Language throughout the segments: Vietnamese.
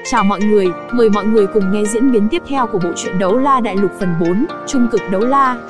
Chào mọi người, mời mọi người cùng nghe diễn biến tiếp theo của bộ truyện Đấu La Đại Lục phần 4, Trung cực đấu la.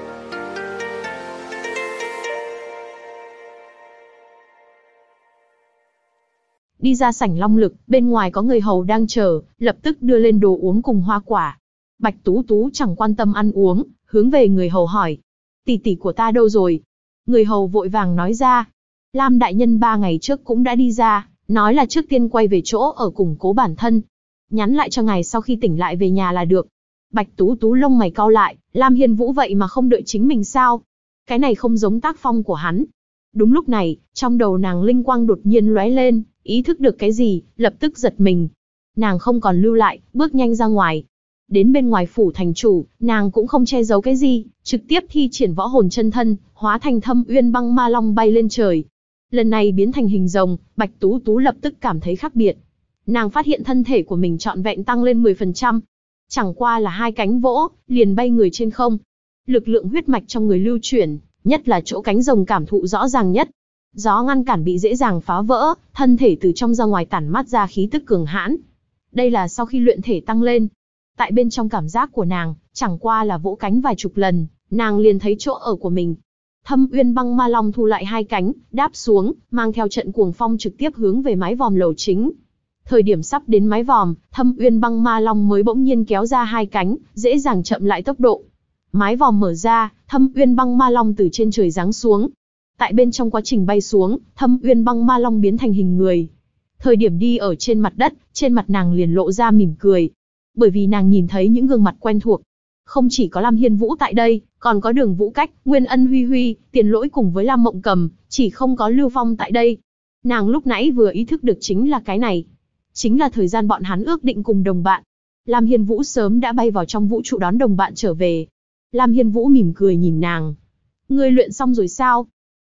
Đi ra sảnh Long Lực, bên ngoài có người hầu đang chờ, lập tức đưa lên đồ uống cùng hoa quả. Bạch Tú Tú chẳng quan tâm ăn uống, hướng về người hầu hỏi: tỷ tỷ của ta đâu rồi? Người hầu vội vàng nói ra: Lam đại nhân 3 ngày trước cũng đã đi ra, nói là trước tiên quay về chỗ ở củng cố bản thân. Nhắn lại cho ngài sau khi tỉnh lại về nhà là được. Bạch Tú Tú lông mày cau lại, Lam Hiên Vũ vậy mà không đợi chính mình sao? Cái này không giống tác phong của hắn. Đúng lúc này, trong đầu nàng linh quang đột nhiên lóe lên, ý thức được cái gì, lập tức giật mình. Nàng không còn lưu lại, bước nhanh ra ngoài. Đến bên ngoài phủ thành chủ, nàng cũng không che giấu cái gì, trực tiếp thi triển võ hồn chân thân, hóa thành Thâm Uyên Băng Ma Long bay lên trời. Lần này biến thành hình rồng, Bạch Tú Tú lập tức cảm thấy khác biệt. Nàng phát hiện thân thể của mình trọn vẹn tăng lên 10%. Chẳng qua là 2 cánh vỗ, liền bay người trên không. Lực lượng huyết mạch trong người lưu chuyển, nhất là chỗ cánh rồng cảm thụ rõ ràng nhất. Gió ngăn cản bị dễ dàng phá vỡ, thân thể từ trong ra ngoài tản mát ra khí tức cường hãn. Đây là sau khi luyện thể tăng lên. Tại bên trong cảm giác của nàng, chẳng qua là vỗ cánh vài chục lần, nàng liền thấy chỗ ở của mình. Thâm Uyên Băng Ma Long thu lại 2 cánh, đáp xuống, mang theo trận cuồng phong trực tiếp hướng về mái vòm lầu chính. Thời điểm sắp đến mái vòm, Thâm Uyên Băng Ma Long mới bỗng nhiên kéo ra 2 cánh, dễ dàng chậm lại tốc độ. Mái vòm mở ra, Thâm Uyên Băng Ma Long từ trên trời giáng xuống. Tại bên trong quá trình bay xuống, Thâm Uyên Băng Ma Long biến thành hình người. Thời điểm đi ở trên mặt đất, trên mặt nàng liền lộ ra mỉm cười. Bởi vì nàng nhìn thấy những gương mặt quen thuộc. Không chỉ có Lam Hiên Vũ tại đây, còn có Đường Vũ Cách, Nguyên Ân Huy Huy, Tiền Lỗi cùng với Lam Mộng Cầm, chỉ không có Lưu Phong tại đây. Nàng lúc nãy vừa ý thức được chính là cái này. Chính là thời gian bọn hắn ước định cùng đồng bạn. Lam Hiên Vũ sớm đã bay vào trong vũ trụ đón đồng bạn trở về. Lam Hiên Vũ mỉm cười nhìn nàng. Ngươi luyện xong rồi sao?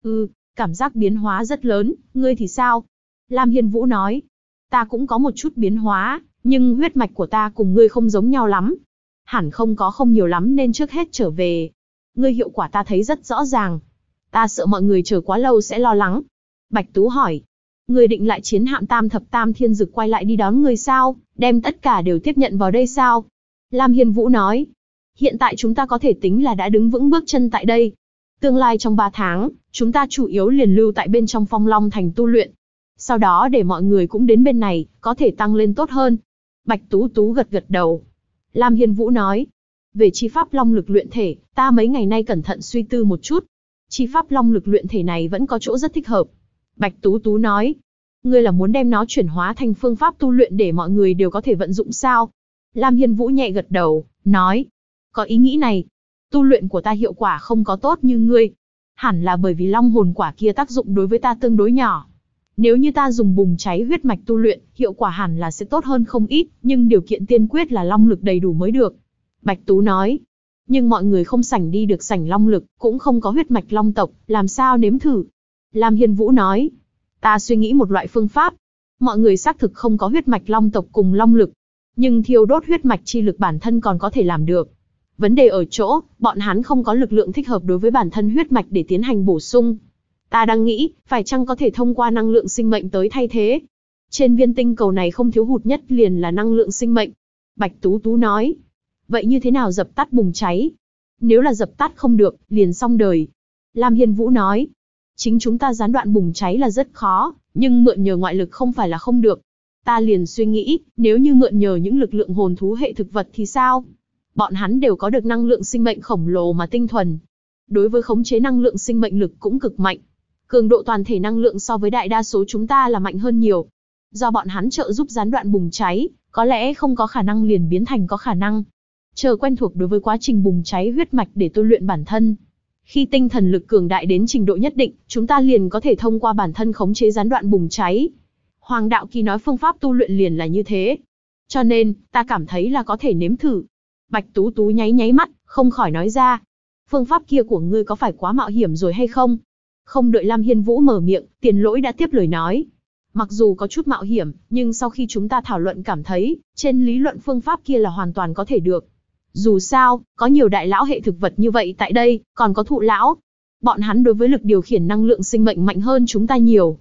Cảm giác biến hóa rất lớn, ngươi thì sao? Lam Hiên Vũ nói. Ta cũng có một chút biến hóa, nhưng huyết mạch của ta cùng ngươi không giống nhau lắm. Hẳn không nhiều lắm nên trước hết trở về. Ngươi hiệu quả ta thấy rất rõ ràng. Ta sợ mọi người chờ quá lâu sẽ lo lắng. Bạch Tú hỏi. Ngươi định lại chiến hạm Tam Thập Tam Thiên Dực quay lại đi đón ngươi sao? Đem tất cả đều tiếp nhận vào đây sao? Lam Hiên Vũ nói. Hiện tại chúng ta có thể tính là đã đứng vững bước chân tại đây. Tương lai trong 3 tháng, chúng ta chủ yếu liền lưu tại bên trong Phong Long Thành tu luyện. Sau đó để mọi người cũng đến bên này, có thể tăng lên tốt hơn. Bạch Tú Tú gật gật đầu. Lam Hiên Vũ nói. Về chi pháp long lực luyện thể, ta mấy ngày nay cẩn thận suy tư một chút. Chi pháp long lực luyện thể này vẫn có chỗ rất thích hợp. Bạch Tú Tú nói. Ngươi là muốn đem nó chuyển hóa thành phương pháp tu luyện để mọi người đều có thể vận dụng sao? Lam Hiên Vũ nhẹ gật đầu, nói. Có ý nghĩ này. Tu luyện của ta hiệu quả không có tốt như ngươi. Hẳn là bởi vì long hồn quả kia tác dụng đối với ta tương đối nhỏ. Nếu như ta dùng bùng cháy huyết mạch tu luyện, hiệu quả hẳn là sẽ tốt hơn không ít, nhưng điều kiện tiên quyết là long lực đầy đủ mới được. Bạch Tú nói. Nhưng mọi người không sảnh đi được sảnh long lực, cũng không có huyết mạch long tộc, làm sao nếm thử? Lam Hiên Vũ nói. Ta suy nghĩ một loại phương pháp. Mọi người xác thực không có huyết mạch long tộc cùng long lực, nhưng thiêu đốt huyết mạch chi lực bản thân còn có thể làm được. Vấn đề ở chỗ, bọn hắn không có lực lượng thích hợp đối với bản thân huyết mạch để tiến hành bổ sung. Ta đang nghĩ, phải chăng có thể thông qua năng lượng sinh mệnh tới thay thế? Trên viên tinh cầu này không thiếu hụt nhất liền là năng lượng sinh mệnh. Bạch Tú Tú nói. Vậy như thế nào dập tắt bùng cháy? Nếu là dập tắt không được, liền xong đời. Lam Hiên Vũ nói. Chính chúng ta gián đoạn bùng cháy là rất khó, nhưng mượn nhờ ngoại lực không phải là không được. Ta liền suy nghĩ, nếu như mượn nhờ những lực lượng hồn thú hệ thực vật thì sao? Bọn hắn đều có được năng lượng sinh mệnh khổng lồ mà tinh thuần. Đối với khống chế năng lượng sinh mệnh lực cũng cực mạnh. Cường độ toàn thể năng lượng so với đại đa số chúng ta là mạnh hơn nhiều. Do bọn hắn trợ giúp gián đoạn bùng cháy, có lẽ không có khả năng liền biến thành có khả năng. Chờ quen thuộc đối với quá trình bùng cháy huyết mạch để tu luyện bản thân. Khi tinh thần lực cường đại đến trình độ nhất định, chúng ta liền có thể thông qua bản thân khống chế gián đoạn bùng cháy. Hoàng Đạo Kỳ nói phương pháp tu luyện liền là như thế. Cho nên, ta cảm thấy là có thể nếm thử. Bạch Tú Tú nháy mắt, không khỏi nói ra. Phương pháp kia của ngươi có phải quá mạo hiểm rồi hay không? Không đợi Lam Hiên Vũ mở miệng, Tiền Lỗi đã tiếp lời nói. Mặc dù có chút mạo hiểm, nhưng sau khi chúng ta thảo luận cảm thấy, trên lý luận phương pháp kia là hoàn toàn có thể được. Dù sao, có nhiều đại lão hệ thực vật như vậy tại đây, còn có thụ lão. Bọn hắn đối với lực điều khiển năng lượng sinh mệnh mạnh hơn chúng ta nhiều.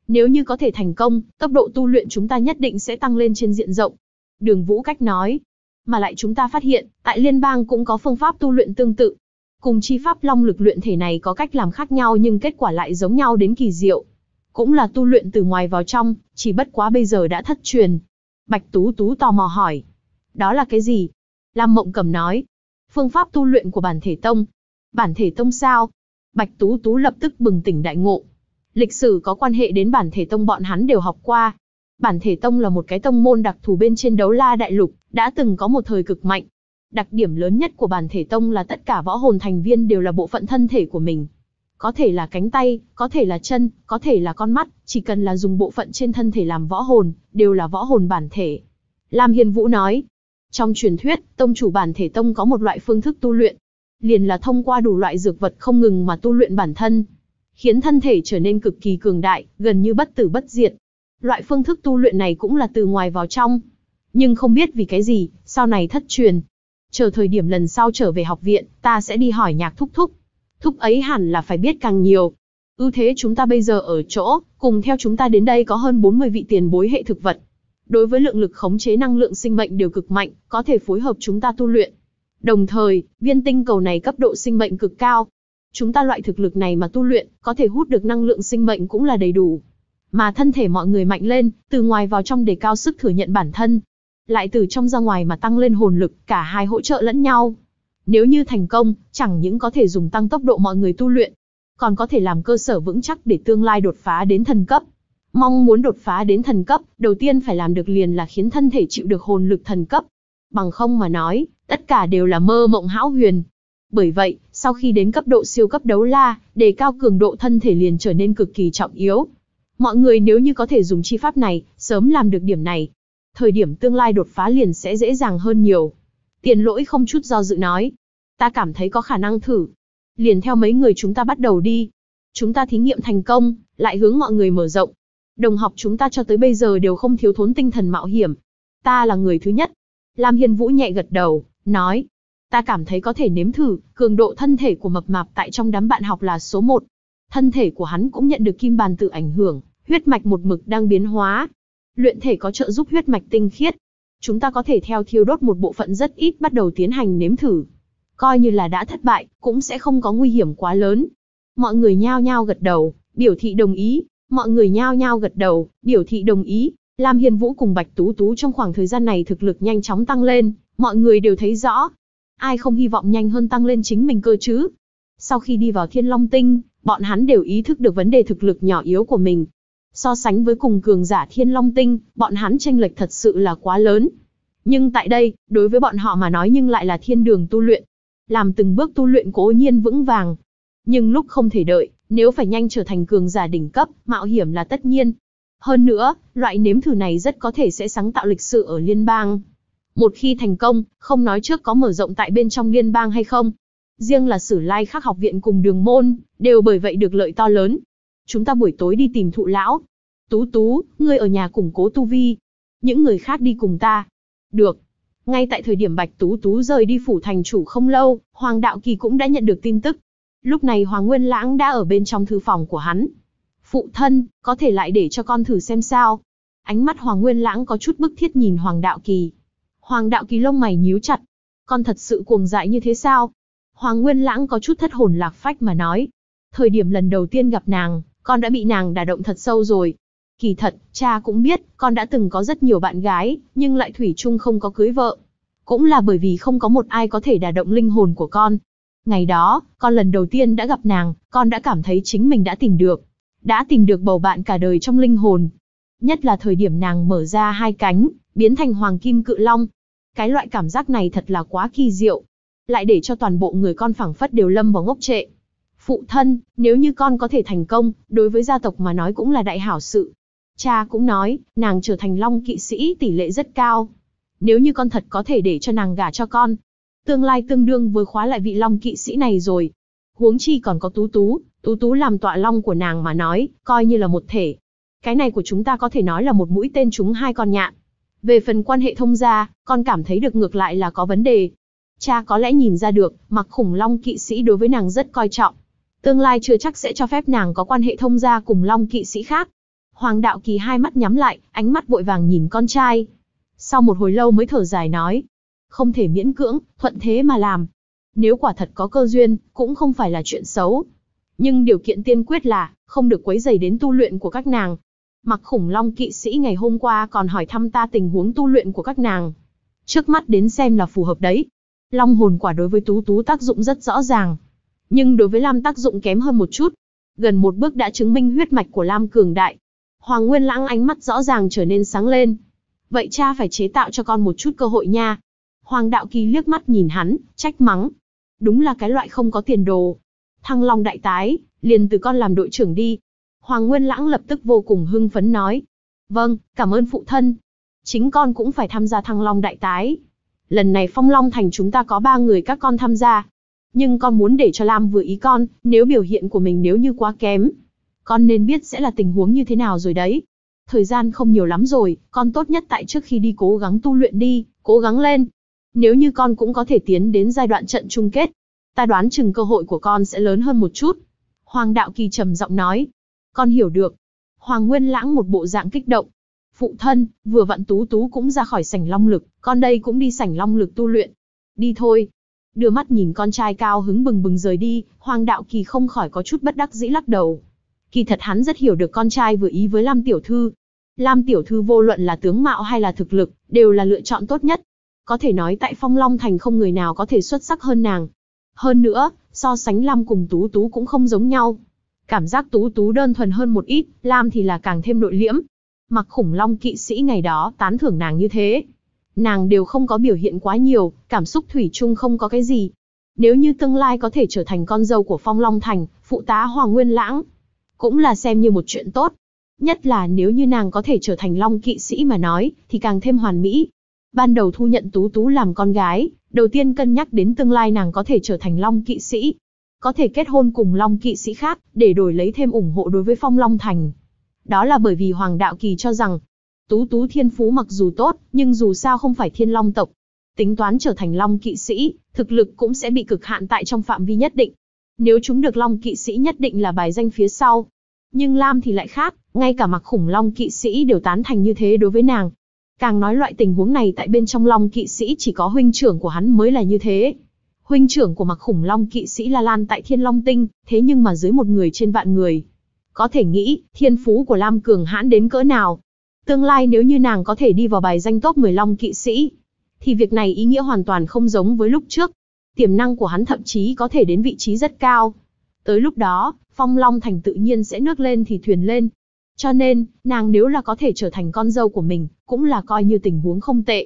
Nếu như có thể thành công, tốc độ tu luyện chúng ta nhất định sẽ tăng lên trên diện rộng. Đường Vũ Cách nói. Mà lại chúng ta phát hiện, tại liên bang cũng có phương pháp tu luyện tương tự. Cùng chi pháp long lực luyện thể này có cách làm khác nhau nhưng kết quả lại giống nhau đến kỳ diệu. Cũng là tu luyện từ ngoài vào trong, chỉ bất quá bây giờ đã thất truyền. Bạch Tú Tú tò mò hỏi. Đó là cái gì? Lam Mộng Cầm nói. Phương pháp tu luyện của Bản Thể Tông. Bản Thể Tông sao? Bạch Tú Tú lập tức bừng tỉnh đại ngộ. Lịch sử có quan hệ đến Bản Thể Tông bọn hắn đều học qua. Bản Thể Tông là một cái tông môn đặc thù bên trên Đấu La Đại Lục, đã từng có một thời cực mạnh. Đặc điểm lớn nhất của Bản Thể Tông là tất cả võ hồn thành viên đều là bộ phận thân thể của mình. Có thể là cánh tay, có thể là chân, có thể là con mắt, chỉ cần là dùng bộ phận trên thân thể làm võ hồn, đều là võ hồn bản thể. Lam Hiên Vũ nói, trong truyền thuyết, tông chủ Bản Thể Tông có một loại phương thức tu luyện, liền là thông qua đủ loại dược vật không ngừng mà tu luyện bản thân, khiến thân thể trở nên cực kỳ cường đại, gần như bất tử bất diệt. Loại phương thức tu luyện này cũng là từ ngoài vào trong, nhưng không biết vì cái gì, sau này thất truyền. Chờ thời điểm lần sau trở về học viện, ta sẽ đi hỏi Nhạc thúc thúc. Thúc ấy hẳn là phải biết càng nhiều. Ưu thế chúng ta bây giờ ở chỗ, cùng theo chúng ta đến đây có hơn 40 vị tiền bối hệ thực vật. Đối với lượng lực khống chế năng lượng sinh mệnh đều cực mạnh, có thể phối hợp chúng ta tu luyện. Đồng thời, viên tinh cầu này cấp độ sinh mệnh cực cao. Chúng ta loại thực lực này mà tu luyện, có thể hút được năng lượng sinh mệnh cũng là đầy đủ. Mà thân thể mọi người mạnh lên, từ ngoài vào trong đề cao sức thừa nhận bản thân. Lại từ trong ra ngoài mà tăng lên hồn lực, cả hai hỗ trợ lẫn nhau. Nếu như thành công, chẳng những có thể dùng tăng tốc độ mọi người tu luyện, còn có thể làm cơ sở vững chắc để tương lai đột phá đến thần cấp. Mong muốn đột phá đến thần cấp, đầu tiên phải làm được liền là khiến thân thể chịu được hồn lực thần cấp. Bằng không mà nói, tất cả đều là mơ mộng hão huyền. Bởi vậy, sau khi đến cấp độ siêu cấp đấu la, đề cao cường độ thân thể liền trở nên cực kỳ trọng yếu. Mọi người nếu như có thể dùng chi pháp này, sớm làm được điểm này, thời điểm tương lai đột phá liền sẽ dễ dàng hơn nhiều. Tiền Lỗi không chút do dự nói, ta cảm thấy có khả năng thử. Liền theo mấy người chúng ta bắt đầu đi. Chúng ta thí nghiệm thành công, lại hướng mọi người mở rộng. Đồng học chúng ta cho tới bây giờ đều không thiếu thốn tinh thần mạo hiểm. Ta là người thứ nhất. Lam Hiên Vũ nhẹ gật đầu, nói, ta cảm thấy có thể nếm thử, cường độ thân thể của mập mạp tại trong đám bạn học là số 1. Thân thể của hắn cũng nhận được kim bàn tự ảnh hưởng, huyết mạch một mực đang biến hóa. Luyện thể có trợ giúp huyết mạch tinh khiết. Chúng ta có thể theo thiêu đốt một bộ phận rất ít bắt đầu tiến hành nếm thử. Coi như là đã thất bại, cũng sẽ không có nguy hiểm quá lớn. Mọi người nhao nhao gật đầu, biểu thị đồng ý. Mọi người nhao nhao gật đầu, biểu thị đồng ý. Lam Hiên Vũ cùng Bạch Tú Tú trong khoảng thời gian này thực lực nhanh chóng tăng lên, mọi người đều thấy rõ. Ai không hy vọng nhanh hơn tăng lên chính mình cơ chứ? Sau khi đi vào Thiên Long Tinh, bọn hắn đều ý thức được vấn đề thực lực nhỏ yếu của mình. So sánh với cùng cường giả Thiên Long Tinh, bọn hắn chênh lệch thật sự là quá lớn. Nhưng tại đây, đối với bọn họ mà nói nhưng lại là thiên đường tu luyện. Làm từng bước tu luyện cố nhiên vững vàng. Nhưng lúc không thể đợi, nếu phải nhanh trở thành cường giả đỉnh cấp, mạo hiểm là tất nhiên. Hơn nữa, loại nếm thử này rất có thể sẽ sáng tạo lịch sử ở liên bang. Một khi thành công, không nói trước có mở rộng tại bên trong liên bang hay không. Riêng là Sử Lai Khắc học viện cùng Đường Môn, đều bởi vậy được lợi to lớn. Chúng ta buổi tối đi tìm Thụ lão. Tú Tú, ngươi ở nhà củng cố tu vi. Những người khác đi cùng ta. Được. Ngay tại thời điểm Bạch Tú Tú rời đi phủ thành chủ không lâu, Hoàng Đạo Kỳ cũng đã nhận được tin tức. Lúc này Hoàng Nguyên Lãng đã ở bên trong thư phòng của hắn. Phụ thân, có thể lại để cho con thử xem sao. Ánh mắt Hoàng Nguyên Lãng có chút bức thiết nhìn Hoàng Đạo Kỳ. Hoàng Đạo Kỳ lông mày nhíu chặt. Con thật sự cuồng dại như thế sao? Hoàng Nguyên Lãng có chút thất hồn lạc phách mà nói. Thời điểm lần đầu tiên gặp nàng, con đã bị nàng đả động thật sâu rồi. Kỳ thật, cha cũng biết, con đã từng có rất nhiều bạn gái, nhưng lại thủy chung không có cưới vợ. Cũng là bởi vì không có một ai có thể đả động linh hồn của con. Ngày đó, con lần đầu tiên đã gặp nàng, con đã cảm thấy chính mình đã tìm được bầu bạn cả đời trong linh hồn. Nhất là thời điểm nàng mở ra hai cánh, biến thành Hoàng Kim Cự Long. Cái loại cảm giác này thật là quá kỳ diệu. Lại để cho toàn bộ người con phảng phất đều lâm vào ngốc trệ. Phụ thân, nếu như con có thể thành công, đối với gia tộc mà nói cũng là đại hảo sự. Cha cũng nói, nàng trở thành Long Kỵ Sĩ tỷ lệ rất cao. Nếu như con thật có thể để cho nàng gả cho con, tương lai tương đương với khóa lại vị Long Kỵ Sĩ này rồi. Huống chi còn có Tú Tú làm tọa long của nàng mà nói, coi như là một thể. Cái này của chúng ta có thể nói là một mũi tên trúng hai con nhạn. Về phần quan hệ thông gia, con cảm thấy được ngược lại là có vấn đề. Cha có lẽ nhìn ra được, mặc Khủng Long Kỵ Sĩ đối với nàng rất coi trọng. Tương lai chưa chắc sẽ cho phép nàng có quan hệ thông gia cùng Long Kỵ Sĩ khác. Hoàng Đạo Kỳ hai mắt nhắm lại, ánh mắt vội vàng nhìn con trai. Sau một hồi lâu mới thở dài nói, không thể miễn cưỡng, thuận thế mà làm. Nếu quả thật có cơ duyên, cũng không phải là chuyện xấu. Nhưng điều kiện tiên quyết là, không được quấy rầy đến tu luyện của các nàng. Mặc Khủng Long kỵ sĩ ngày hôm qua còn hỏi thăm ta tình huống tu luyện của các nàng. Trước mắt đến xem là phù hợp đấy. Long hồn quả đối với Tú Tú tác dụng rất rõ ràng. Nhưng đối với Lam tác dụng kém hơn một chút. Gần một bước đã chứng minh huyết mạch của Lam cường đại. Hoàng Nguyên Lãng ánh mắt rõ ràng trở nên sáng lên. Vậy cha phải chế tạo cho con một chút cơ hội nha. Hoàng Đạo Kỳ liếc mắt nhìn hắn, trách mắng. Đúng là cái loại không có tiền đồ. Thăng Long đại tái, liền từ con làm đội trưởng đi. Hoàng Nguyên Lãng lập tức vô cùng hưng phấn nói. Vâng, cảm ơn phụ thân. Chính con cũng phải tham gia Thăng Long đại tái. Lần này Phong Long Thành chúng ta có 3 người các con tham gia. Nhưng con muốn để cho Lam vừa ý con, nếu biểu hiện của mình nếu như quá kém. Con nên biết sẽ là tình huống như thế nào rồi đấy. Thời gian không nhiều lắm rồi, con tốt nhất tại trước khi đi cố gắng tu luyện đi, cố gắng lên. Nếu như con cũng có thể tiến đến giai đoạn trận chung kết, ta đoán chừng cơ hội của con sẽ lớn hơn một chút. Hoàng Đạo Kỳ trầm giọng nói. Con hiểu được. Hoàng Nguyên Lãng một bộ dạng kích động. Phụ thân, vừa vặn Tú Tú cũng ra khỏi sảnh Long Lực, con đây cũng đi sảnh Long Lực tu luyện. Đi thôi. Đưa mắt nhìn con trai cao hứng bừng bừng rời đi, Hoàng Đạo Kỳ không khỏi có chút bất đắc dĩ lắc đầu. Kỳ thật hắn rất hiểu được con trai vừa ý với Lam tiểu thư. Lam tiểu thư vô luận là tướng mạo hay là thực lực, đều là lựa chọn tốt nhất. Có thể nói tại Phong Long Thành không người nào có thể xuất sắc hơn nàng. Hơn nữa, so sánh Lam cùng Tú Tú cũng không giống nhau. Cảm giác Tú Tú đơn thuần hơn một ít, Lam thì là càng thêm nội liễm. Mặc Khủng Long kỵ sĩ ngày đó tán thưởng nàng như thế. Nàng đều không có biểu hiện quá nhiều, cảm xúc thủy chung không có cái gì. Nếu như tương lai có thể trở thành con dâu của Phong Long Thành, phụ tá Hoàng Nguyên Lãng, cũng là xem như một chuyện tốt. Nhất là nếu như nàng có thể trở thành Long kỵ sĩ mà nói, thì càng thêm hoàn mỹ. Ban đầu thu nhận Tú Tú làm con gái, đầu tiên cân nhắc đến tương lai nàng có thể trở thành Long kỵ sĩ. Có thể kết hôn cùng Long kỵ sĩ khác, để đổi lấy thêm ủng hộ đối với Phong Long Thành. Đó là bởi vì Hoàng Đạo Kỳ cho rằng, Tú Tú thiên phú mặc dù tốt, nhưng dù sao không phải thiên long tộc. Tính toán trở thành Long kỵ sĩ, thực lực cũng sẽ bị cực hạn tại trong phạm vi nhất định. Nếu chúng được Long kỵ sĩ nhất định là bài danh phía sau. Nhưng Lam thì lại khác, ngay cả Mặc Khủng Long kỵ sĩ đều tán thành như thế đối với nàng. Càng nói loại tình huống này tại bên trong Long kỵ sĩ chỉ có huynh trưởng của hắn mới là như thế. Huynh trưởng của Mặc Khủng Long kỵ sĩ là Lan tại Thiên Long Tinh, thế nhưng mà dưới một người trên vạn người. Có thể nghĩ, thiên phú của Lam cường hãn đến cỡ nào. Tương lai nếu như nàng có thể đi vào bài danh top 10 Long kỵ sĩ, thì việc này ý nghĩa hoàn toàn không giống với lúc trước. Tiềm năng của hắn thậm chí có thể đến vị trí rất cao. Tới lúc đó, Phong Long Thành tự nhiên sẽ nước lên thì thuyền lên. Cho nên, nàng nếu là có thể trở thành con dâu của mình, cũng là coi như tình huống không tệ.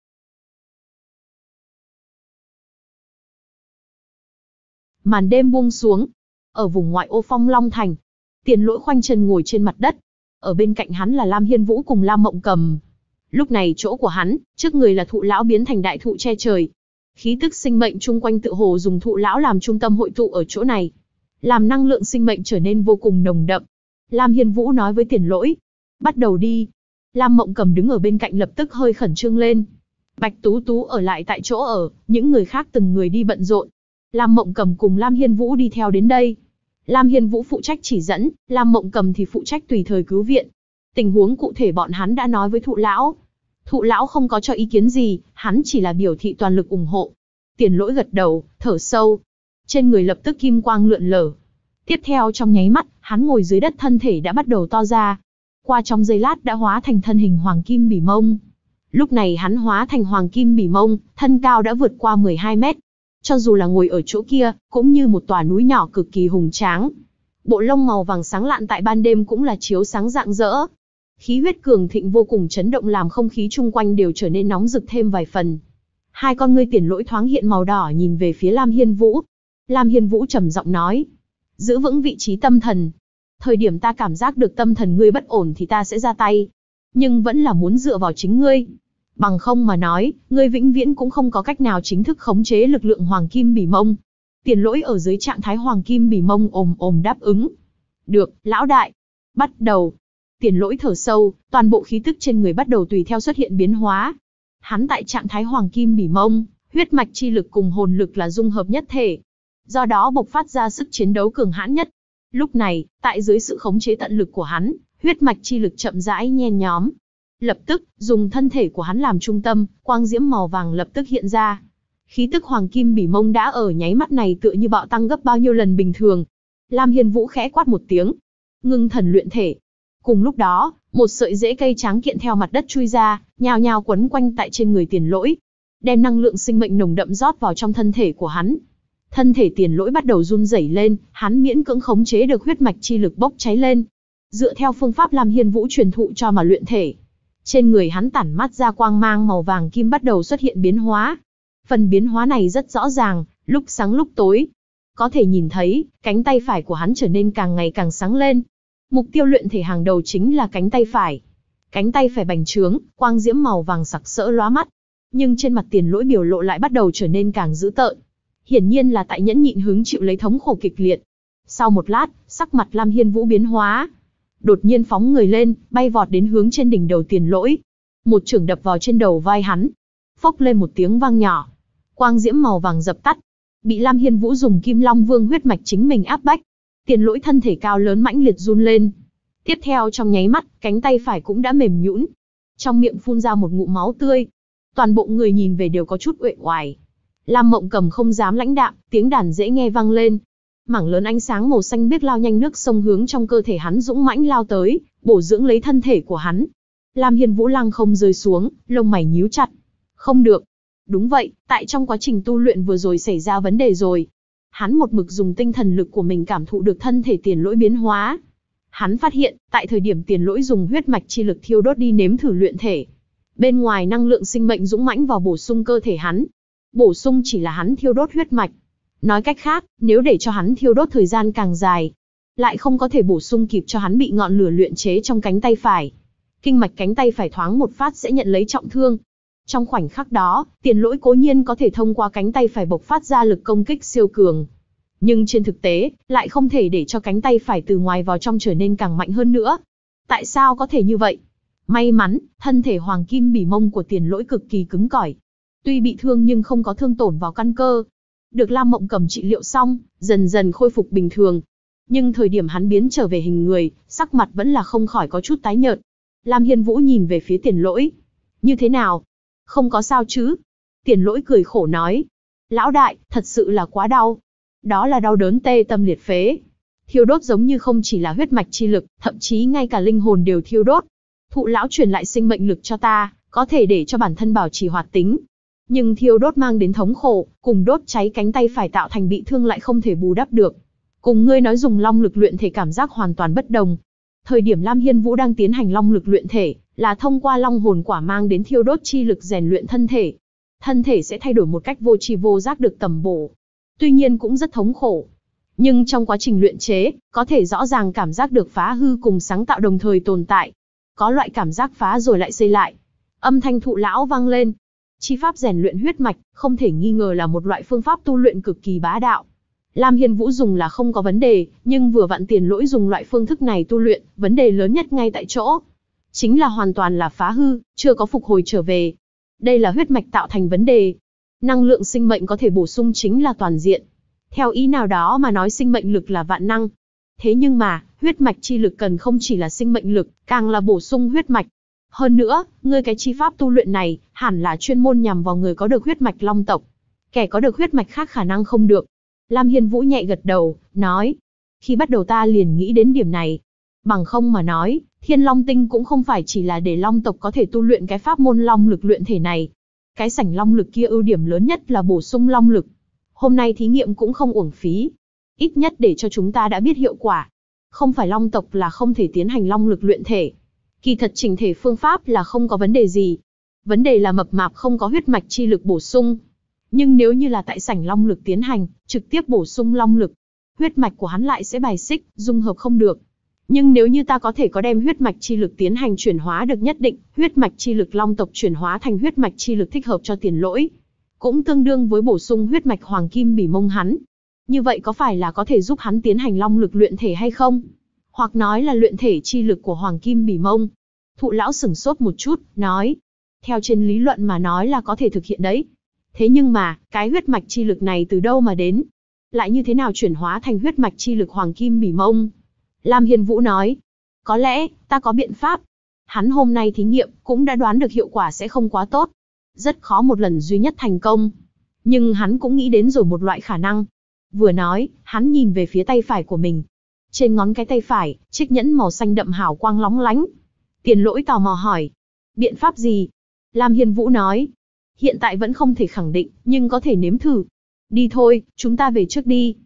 Màn đêm buông xuống. Ở vùng ngoại ô Phong Long Thành, Tiền Lỗi khoanh chân ngồi trên mặt đất. Ở bên cạnh hắn là Lam Hiên Vũ cùng Lam Mộng Cầm. Lúc này chỗ của hắn, trước người là thụ lão biến thành đại thụ che trời. Khí tức sinh mệnh chung quanh tự hồ dùng thụ lão làm trung tâm hội tụ ở chỗ này, làm năng lượng sinh mệnh trở nên vô cùng nồng đậm. Lam Hiên Vũ nói với Tiền Lỗi, bắt đầu đi. Lam Mộng Cầm đứng ở bên cạnh lập tức hơi khẩn trương lên. Bạch Tú Tú ở lại tại chỗ ở, những người khác từng người đi bận rộn. Lam Mộng Cầm cùng Lam Hiên Vũ đi theo đến đây. Lam Hiên Vũ phụ trách chỉ dẫn, Lam Mộng Cầm thì phụ trách tùy thời cứu viện. Tình huống cụ thể bọn hắn đã nói với thụ lão. Thụ lão không có cho ý kiến gì, hắn chỉ là biểu thị toàn lực ủng hộ. Tiền Lỗi gật đầu, thở sâu. Trên người lập tức kim quang lượn lờ. Tiếp theo trong nháy mắt, hắn ngồi dưới đất thân thể đã bắt đầu to ra. Qua trong giây lát đã hóa thành thân hình Hoàng Kim Bỉ Mông. Lúc này hắn hóa thành Hoàng Kim Bỉ Mông, thân cao đã vượt qua 12 mét. Cho dù là ngồi ở chỗ kia, cũng như một tòa núi nhỏ cực kỳ hùng tráng. Bộ lông màu vàng sáng lạn tại ban đêm cũng là chiếu sáng rạng rỡ. Khí huyết cường thịnh vô cùng chấn động làm không khí chung quanh đều trở nên nóng rực thêm vài phần. Hai con ngươi Tiền Lỗi thoáng hiện màu đỏ nhìn về phía Lam Hiên Vũ. Lam Hiên Vũ trầm giọng nói, giữ vững vị trí tâm thần. Thời điểm ta cảm giác được tâm thần ngươi bất ổn thì ta sẽ ra tay. Nhưng vẫn là muốn dựa vào chính ngươi. Bằng không mà nói, ngươi vĩnh viễn cũng không có cách nào chính thức khống chế lực lượng Hoàng Kim Bỉ Mông. Tiền Lỗi ở dưới trạng thái Hoàng Kim Bỉ Mông ồm đáp ứng. Được, lão đại. Bắt đầu. Tiền Lỗi thở sâu, toàn bộ khí tức trên người bắt đầu tùy theo xuất hiện biến hóa. Hắn tại trạng thái Hoàng Kim Bỉ Mông, huyết mạch chi lực cùng hồn lực là dung hợp nhất thể. Do đó bộc phát ra sức chiến đấu cường hãn nhất. Lúc này, tại dưới sự khống chế tận lực của hắn, huyết mạch chi lực chậm rãi nhen nhóm. Lập tức, dùng thân thể của hắn làm trung tâm, quang diễm màu vàng lập tức hiện ra. Khí tức hoàng kim bỉ mông đã ở nháy mắt này tựa như bạo tăng gấp bao nhiêu lần bình thường. Lam Hiên Vũ khẽ quát một tiếng, ngưng thần luyện thể. Cùng lúc đó, một sợi rễ cây tráng kiện theo mặt đất chui ra, nhào nhào quấn quanh tại trên người Tiền Lỗi, đem năng lượng sinh mệnh nồng đậm rót vào trong thân thể của hắn. Thân thể Tiền Lỗi bắt đầu run rẩy lên, hắn miễn cưỡng khống chế được huyết mạch chi lực bốc cháy lên. Dựa theo phương pháp Lam Hiên Vũ truyền thụ cho mà luyện thể, trên người hắn tản mát ra quang mang màu vàng kim bắt đầu xuất hiện biến hóa. Phần biến hóa này rất rõ ràng, lúc sáng lúc tối. Có thể nhìn thấy, cánh tay phải của hắn trở nên càng ngày càng sáng lên. Mục tiêu luyện thể hàng đầu chính là cánh tay phải. Cánh tay phải bành trướng, quang diễm màu vàng sặc sỡ lóa mắt. Nhưng trên mặt Tiền Lỗi biểu lộ lại bắt đầu trở nên càng dữ tợn. Hiển nhiên là tại nhẫn nhịn hứng chịu lấy thống khổ kịch liệt. Sau một lát, sắc mặt Lam Hiên Vũ biến hóa. Đột nhiên phóng người lên, bay vọt đến hướng trên đỉnh đầu Tiền Lỗi. Một chưởng đập vào trên đầu vai hắn. Phốc lên một tiếng vang nhỏ. Quang diễm màu vàng dập tắt. Bị Lam Hiên Vũ dùng Kim Long Vương huyết mạch chính mình áp bách. Tiền Lỗi thân thể cao lớn mãnh liệt run lên. Tiếp theo trong nháy mắt, cánh tay phải cũng đã mềm nhũn. Trong miệng phun ra một ngụm máu tươi. Toàn bộ người nhìn về đều có chút uể oải. Lam Mộng Cầm không dám lãnh đạm, tiếng đàn dễ nghe vang lên. Mảng lớn ánh sáng màu xanh biếc lao nhanh nước sông hướng trong cơ thể hắn dũng mãnh lao tới, bổ dưỡng lấy thân thể của hắn. Lam Hiên Vũ lăng không rơi xuống, lông mày nhíu chặt. Không được. Đúng vậy, tại trong quá trình tu luyện vừa rồi xảy ra vấn đề rồi. Hắn một mực dùng tinh thần lực của mình cảm thụ được thân thể Tiền Lỗi biến hóa. Hắn phát hiện, tại thời điểm Tiền Lỗi dùng huyết mạch chi lực thiêu đốt đi nếm thử luyện thể, bên ngoài năng lượng sinh mệnh dũng mãnh vào bổ sung cơ thể hắn. Bổ sung chỉ là hắn thiêu đốt huyết mạch. Nói cách khác, nếu để cho hắn thiêu đốt thời gian càng dài, lại không có thể bổ sung kịp cho hắn bị ngọn lửa luyện chế trong cánh tay phải. Kinh mạch cánh tay phải thoáng một phát sẽ nhận lấy trọng thương. Trong khoảnh khắc đó, Tiền Lỗi cố nhiên có thể thông qua cánh tay phải bộc phát ra lực công kích siêu cường. Nhưng trên thực tế, lại không thể để cho cánh tay phải từ ngoài vào trong trở nên càng mạnh hơn nữa. Tại sao có thể như vậy? May mắn, thân thể hoàng kim bỉ mông của Tiền Lỗi cực kỳ cứng cỏi. Tuy bị thương nhưng không có thương tổn vào căn cơ. Được Lam Mộng Cầm trị liệu xong, dần dần khôi phục bình thường. Nhưng thời điểm hắn biến trở về hình người, sắc mặt vẫn là không khỏi có chút tái nhợt. Lam Hiên Vũ nhìn về phía Tiền Lỗi. Như thế nào? Không có sao chứ? Tiền Lỗi cười khổ nói. Lão đại, thật sự là quá đau. Đó là đau đớn tê tâm liệt phế. Thiêu đốt giống như không chỉ là huyết mạch chi lực, thậm chí ngay cả linh hồn đều thiêu đốt. Thụ lão truyền lại sinh mệnh lực cho ta, có thể để cho bản thân bảo trì hoạt tính. Nhưng thiêu đốt mang đến thống khổ, cùng đốt cháy cánh tay phải tạo thành bị thương lại không thể bù đắp được. Cùng ngươi nói dùng long lực luyện thể cảm giác hoàn toàn bất đồng. Thời điểm Lam Hiên Vũ đang tiến hành long lực luyện thể, là thông qua long hồn quả mang đến thiêu đốt chi lực rèn luyện thân thể. Thân thể sẽ thay đổi một cách vô tri vô giác được tầm bổ. Tuy nhiên cũng rất thống khổ. Nhưng trong quá trình luyện chế, có thể rõ ràng cảm giác được phá hư cùng sáng tạo đồng thời tồn tại. Có loại cảm giác phá rồi lại xây lại. Âm thanh thụ lão vang lên. Chi pháp rèn luyện huyết mạch, không thể nghi ngờ là một loại phương pháp tu luyện cực kỳ bá đạo. Lam Hiên Vũ dùng là không có vấn đề, nhưng vừa vặn Tiền Lỗi dùng loại phương thức này tu luyện, vấn đề lớn nhất ngay tại chỗ. Chính là hoàn toàn là phá hư, chưa có phục hồi trở về. Đây là huyết mạch tạo thành vấn đề. Năng lượng sinh mệnh có thể bổ sung chính là toàn diện. Theo ý nào đó mà nói sinh mệnh lực là vạn năng. Thế nhưng mà, huyết mạch chi lực cần không chỉ là sinh mệnh lực, càng là bổ sung huyết mạch. Hơn nữa, ngươi cái chi pháp tu luyện này, hẳn là chuyên môn nhằm vào người có được huyết mạch long tộc. Kẻ có được huyết mạch khác khả năng không được. Lam Hiên Vũ nhẹ gật đầu, nói. Khi bắt đầu ta liền nghĩ đến điểm này. Bằng không mà nói, Thiên Long Tinh cũng không phải chỉ là để long tộc có thể tu luyện cái pháp môn long lực luyện thể này. Cái sảnh long lực kia ưu điểm lớn nhất là bổ sung long lực. Hôm nay thí nghiệm cũng không uổng phí. Ít nhất để cho chúng ta đã biết hiệu quả. Không phải long tộc là không thể tiến hành long lực luyện thể. Kỳ thật chỉnh thể phương pháp là không có vấn đề gì. Vấn đề là mập mạp không có huyết mạch chi lực bổ sung. Nhưng nếu như là tại sảnh long lực tiến hành, trực tiếp bổ sung long lực, huyết mạch của hắn lại sẽ bài xích, dung hợp không được. Nhưng nếu như ta có thể có đem huyết mạch chi lực tiến hành chuyển hóa được nhất định, huyết mạch chi lực long tộc chuyển hóa thành huyết mạch chi lực thích hợp cho Tiền Lỗi, cũng tương đương với bổ sung huyết mạch hoàng kim bỉ mông hắn. Như vậy có phải là có thể giúp hắn tiến hành long lực luyện thể hay không? Hoặc nói là luyện thể chi lực của hoàng kim bỉ mông. Thụ lão sửng sốt một chút, nói. Theo trên lý luận mà nói là có thể thực hiện đấy. Thế nhưng mà, cái huyết mạch chi lực này từ đâu mà đến? Lại như thế nào chuyển hóa thành huyết mạch chi lực hoàng kim bỉ mông? Lam Hiên Vũ nói. Có lẽ, ta có biện pháp. Hắn hôm nay thí nghiệm, cũng đã đoán được hiệu quả sẽ không quá tốt. Rất khó một lần duy nhất thành công. Nhưng hắn cũng nghĩ đến rồi một loại khả năng. Vừa nói, hắn nhìn về phía tay phải của mình. Trên ngón cái tay phải, chiếc nhẫn màu xanh đậm hào quang lóng lánh. Tiền Lỗi tò mò hỏi. Biện pháp gì? Lam Hiên Vũ nói. Hiện tại vẫn không thể khẳng định, nhưng có thể nếm thử. Đi thôi, chúng ta về trước đi.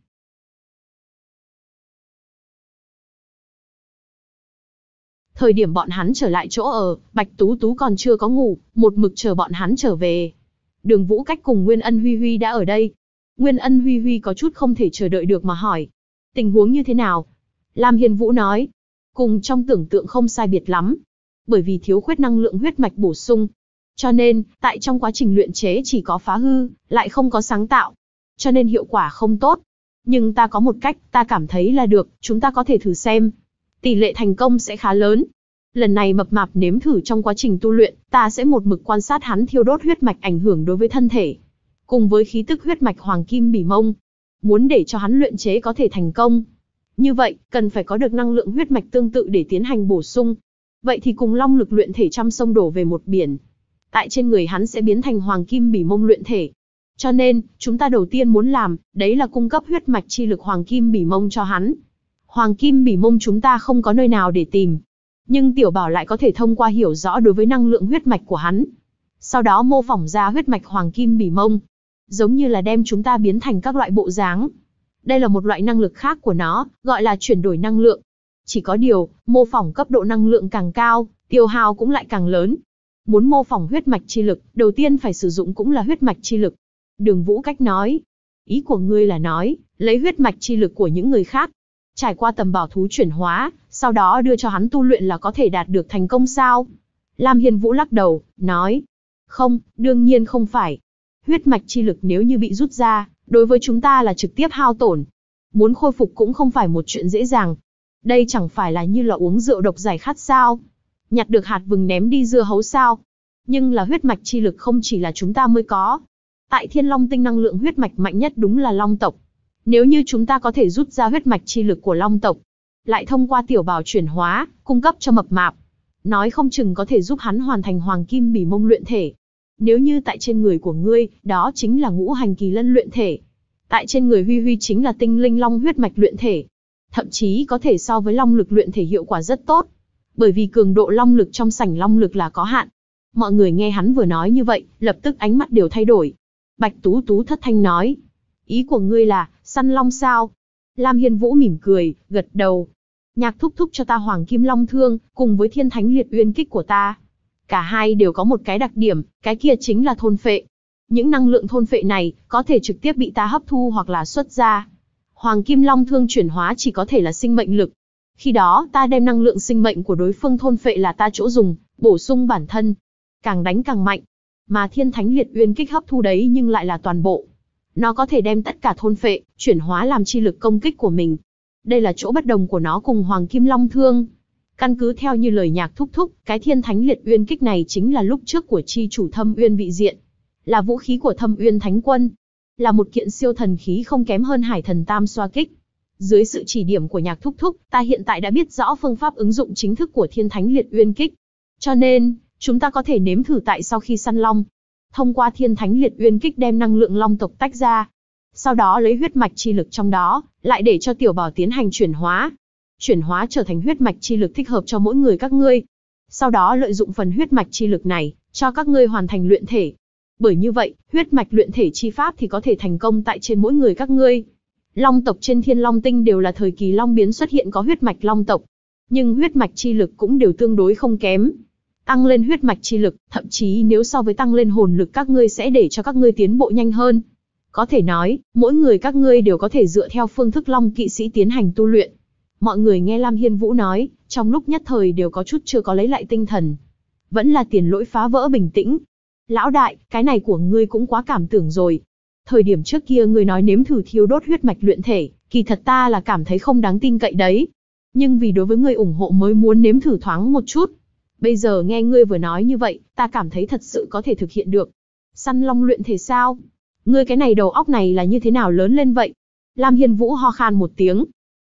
Thời điểm bọn hắn trở lại chỗ ở, Bạch Tú Tú còn chưa có ngủ, một mực chờ bọn hắn trở về. Đường Vũ Cách cùng Nguyên Ân Huy Huy đã ở đây. Nguyên Ân Huy Huy có chút không thể chờ đợi được mà hỏi. Tình huống như thế nào? Lam Hiên Vũ nói. Cùng trong tưởng tượng không sai biệt lắm. Bởi vì thiếu khuyết năng lượng huyết mạch bổ sung. Cho nên, tại trong quá trình luyện chế chỉ có phá hư, lại không có sáng tạo. Cho nên hiệu quả không tốt. Nhưng ta có một cách, ta cảm thấy là được, chúng ta có thể thử xem. Tỷ lệ thành công sẽ khá lớn. Lần này mập mạp nếm thử trong quá trình tu luyện, ta sẽ một mực quan sát hắn thiêu đốt huyết mạch ảnh hưởng đối với thân thể. Cùng với khí tức huyết mạch hoàng kim bỉ mông. Muốn để cho hắn luyện chế có thể thành công. Như vậy, cần phải có được năng lượng huyết mạch tương tự để tiến hành bổ sung. Vậy thì cùng long lực luyện thể trăm sông đổ về một biển. Tại trên người hắn sẽ biến thành hoàng kim bỉ mông luyện thể. Cho nên, chúng ta đầu tiên muốn làm, đấy là cung cấp huyết mạch chi lực hoàng kim bỉ mông cho hắn. Hoàng kim bỉ mông chúng ta không có nơi nào để tìm. Nhưng Tiểu Bảo lại có thể thông qua hiểu rõ đối với năng lượng huyết mạch của hắn. Sau đó mô phỏng ra huyết mạch hoàng kim bỉ mông. Giống như là đem chúng ta biến thành các loại bộ dáng. Đây là một loại năng lực khác của nó, gọi là chuyển đổi năng lượng. Chỉ có điều, mô phỏng cấp độ năng lượng càng cao, tiêu hao cũng lại càng lớn. Muốn mô phỏng huyết mạch chi lực, đầu tiên phải sử dụng cũng là huyết mạch chi lực. Đường Vũ Cách nói. Ý của ngươi là nói, lấy huyết mạch chi lực của những người khác. Trải qua tầm bảo thú chuyển hóa, sau đó đưa cho hắn tu luyện là có thể đạt được thành công sao? Lam Hiên Vũ lắc đầu, nói. Không, đương nhiên không phải. Huyết mạch chi lực nếu như bị rút ra, đối với chúng ta là trực tiếp hao tổn. Muốn khôi phục cũng không phải một chuyện dễ dàng. Đây chẳng phải là như là uống rượu độc giải khát sao? Nhặt được hạt vừng ném đi dưa hấu sao? Nhưng là huyết mạch chi lực không chỉ là chúng ta mới có. Tại Thiên Long Tinh năng lượng huyết mạch mạnh nhất đúng là Long tộc. Nếu như chúng ta có thể rút ra huyết mạch chi lực của Long tộc, lại thông qua Tiểu Bảo chuyển hóa, cung cấp cho mập mạp, nói không chừng có thể giúp hắn hoàn thành hoàng kim bỉ mông luyện thể. Nếu như tại trên người của ngươi, đó chính là ngũ hành kỳ lân luyện thể. Tại trên người Huy Huy chính là tinh linh long huyết mạch luyện thể. Thậm chí có thể so với long lực luyện thể hiệu quả rất tốt. Bởi vì cường độ long lực trong sảnh long lực là có hạn. Mọi người nghe hắn vừa nói như vậy, lập tức ánh mắt đều thay đổi. Bạch Tú Tú thất thanh nói. Ý của ngươi là, săn long sao? Lam Hiên Vũ mỉm cười, gật đầu. Nhạc thúc thúc cho ta hoàng kim long thương, cùng với thiên thánh liệt uyên kích của ta. Cả hai đều có một cái đặc điểm, cái kia chính là thôn phệ. Những năng lượng thôn phệ này, có thể trực tiếp bị ta hấp thu hoặc là xuất ra. Hoàng kim long thương chuyển hóa chỉ có thể là sinh mệnh lực. Khi đó, ta đem năng lượng sinh mệnh của đối phương thôn phệ là ta chỗ dùng, bổ sung bản thân. Càng đánh càng mạnh. Mà thiên thánh liệt uyên kích hấp thu đấy nhưng lại là toàn bộ. Nó có thể đem tất cả thôn phệ, chuyển hóa làm chi lực công kích của mình. Đây là chỗ bất đồng của nó cùng hoàng kim long thương. Căn cứ theo như lời Nhạc thúc thúc, cái thiên thánh liệt uyên kích này chính là lúc trước của chi chủ Thâm Uyên vị diện. Là vũ khí của Thâm Uyên Thánh Quân. Là một kiện siêu thần khí không kém hơn Hải Thần Tam Xoa Kích. Dưới sự chỉ điểm của Nhạc thúc thúc, ta hiện tại đã biết rõ phương pháp ứng dụng chính thức của thiên thánh liệt uyên kích. Cho nên, chúng ta có thể nếm thử tại sau khi săn long. Thông qua thiên thánh liệt uyên kích đem năng lượng long tộc tách ra. Sau đó lấy huyết mạch chi lực trong đó, lại để cho Tiểu Bảo tiến hành chuyển hóa. Chuyển hóa trở thành huyết mạch chi lực thích hợp cho mỗi người các ngươi. Sau đó lợi dụng phần huyết mạch chi lực này, cho các ngươi hoàn thành luyện thể. Bởi như vậy, huyết mạch luyện thể chi pháp thì có thể thành công tại trên mỗi người các ngươi. Long tộc trên Thiên Long Tinh đều là thời kỳ long biến xuất hiện có huyết mạch long tộc. Nhưng huyết mạch chi lực cũng đều tương đối không kém. Tăng lên huyết mạch chi lực, thậm chí nếu so với tăng lên hồn lực các ngươi sẽ để cho các ngươi tiến bộ nhanh hơn. Có thể nói, mỗi người các ngươi đều có thể dựa theo phương thức long kỵ sĩ tiến hành tu luyện. Mọi người nghe Lam Hiên Vũ nói, trong lúc nhất thời đều có chút chưa có lấy lại tinh thần. Vẫn là Tiền Lỗi phá vỡ bình tĩnh. Lão đại, cái này của ngươi cũng quá cảm tưởng rồi. Thời điểm trước kia ngươi nói nếm thử thiêu đốt huyết mạch luyện thể, kỳ thật ta là cảm thấy không đáng tin cậy đấy. Nhưng vì đối với ngươi ủng hộ mới muốn nếm thử thoáng một chút. Bây giờ nghe ngươi vừa nói như vậy, ta cảm thấy thật sự có thể thực hiện được. Săn long luyện thể sao? Ngươi cái này đầu óc này là như thế nào lớn lên vậy? Lam Hiên Vũ ho khan một tiếng.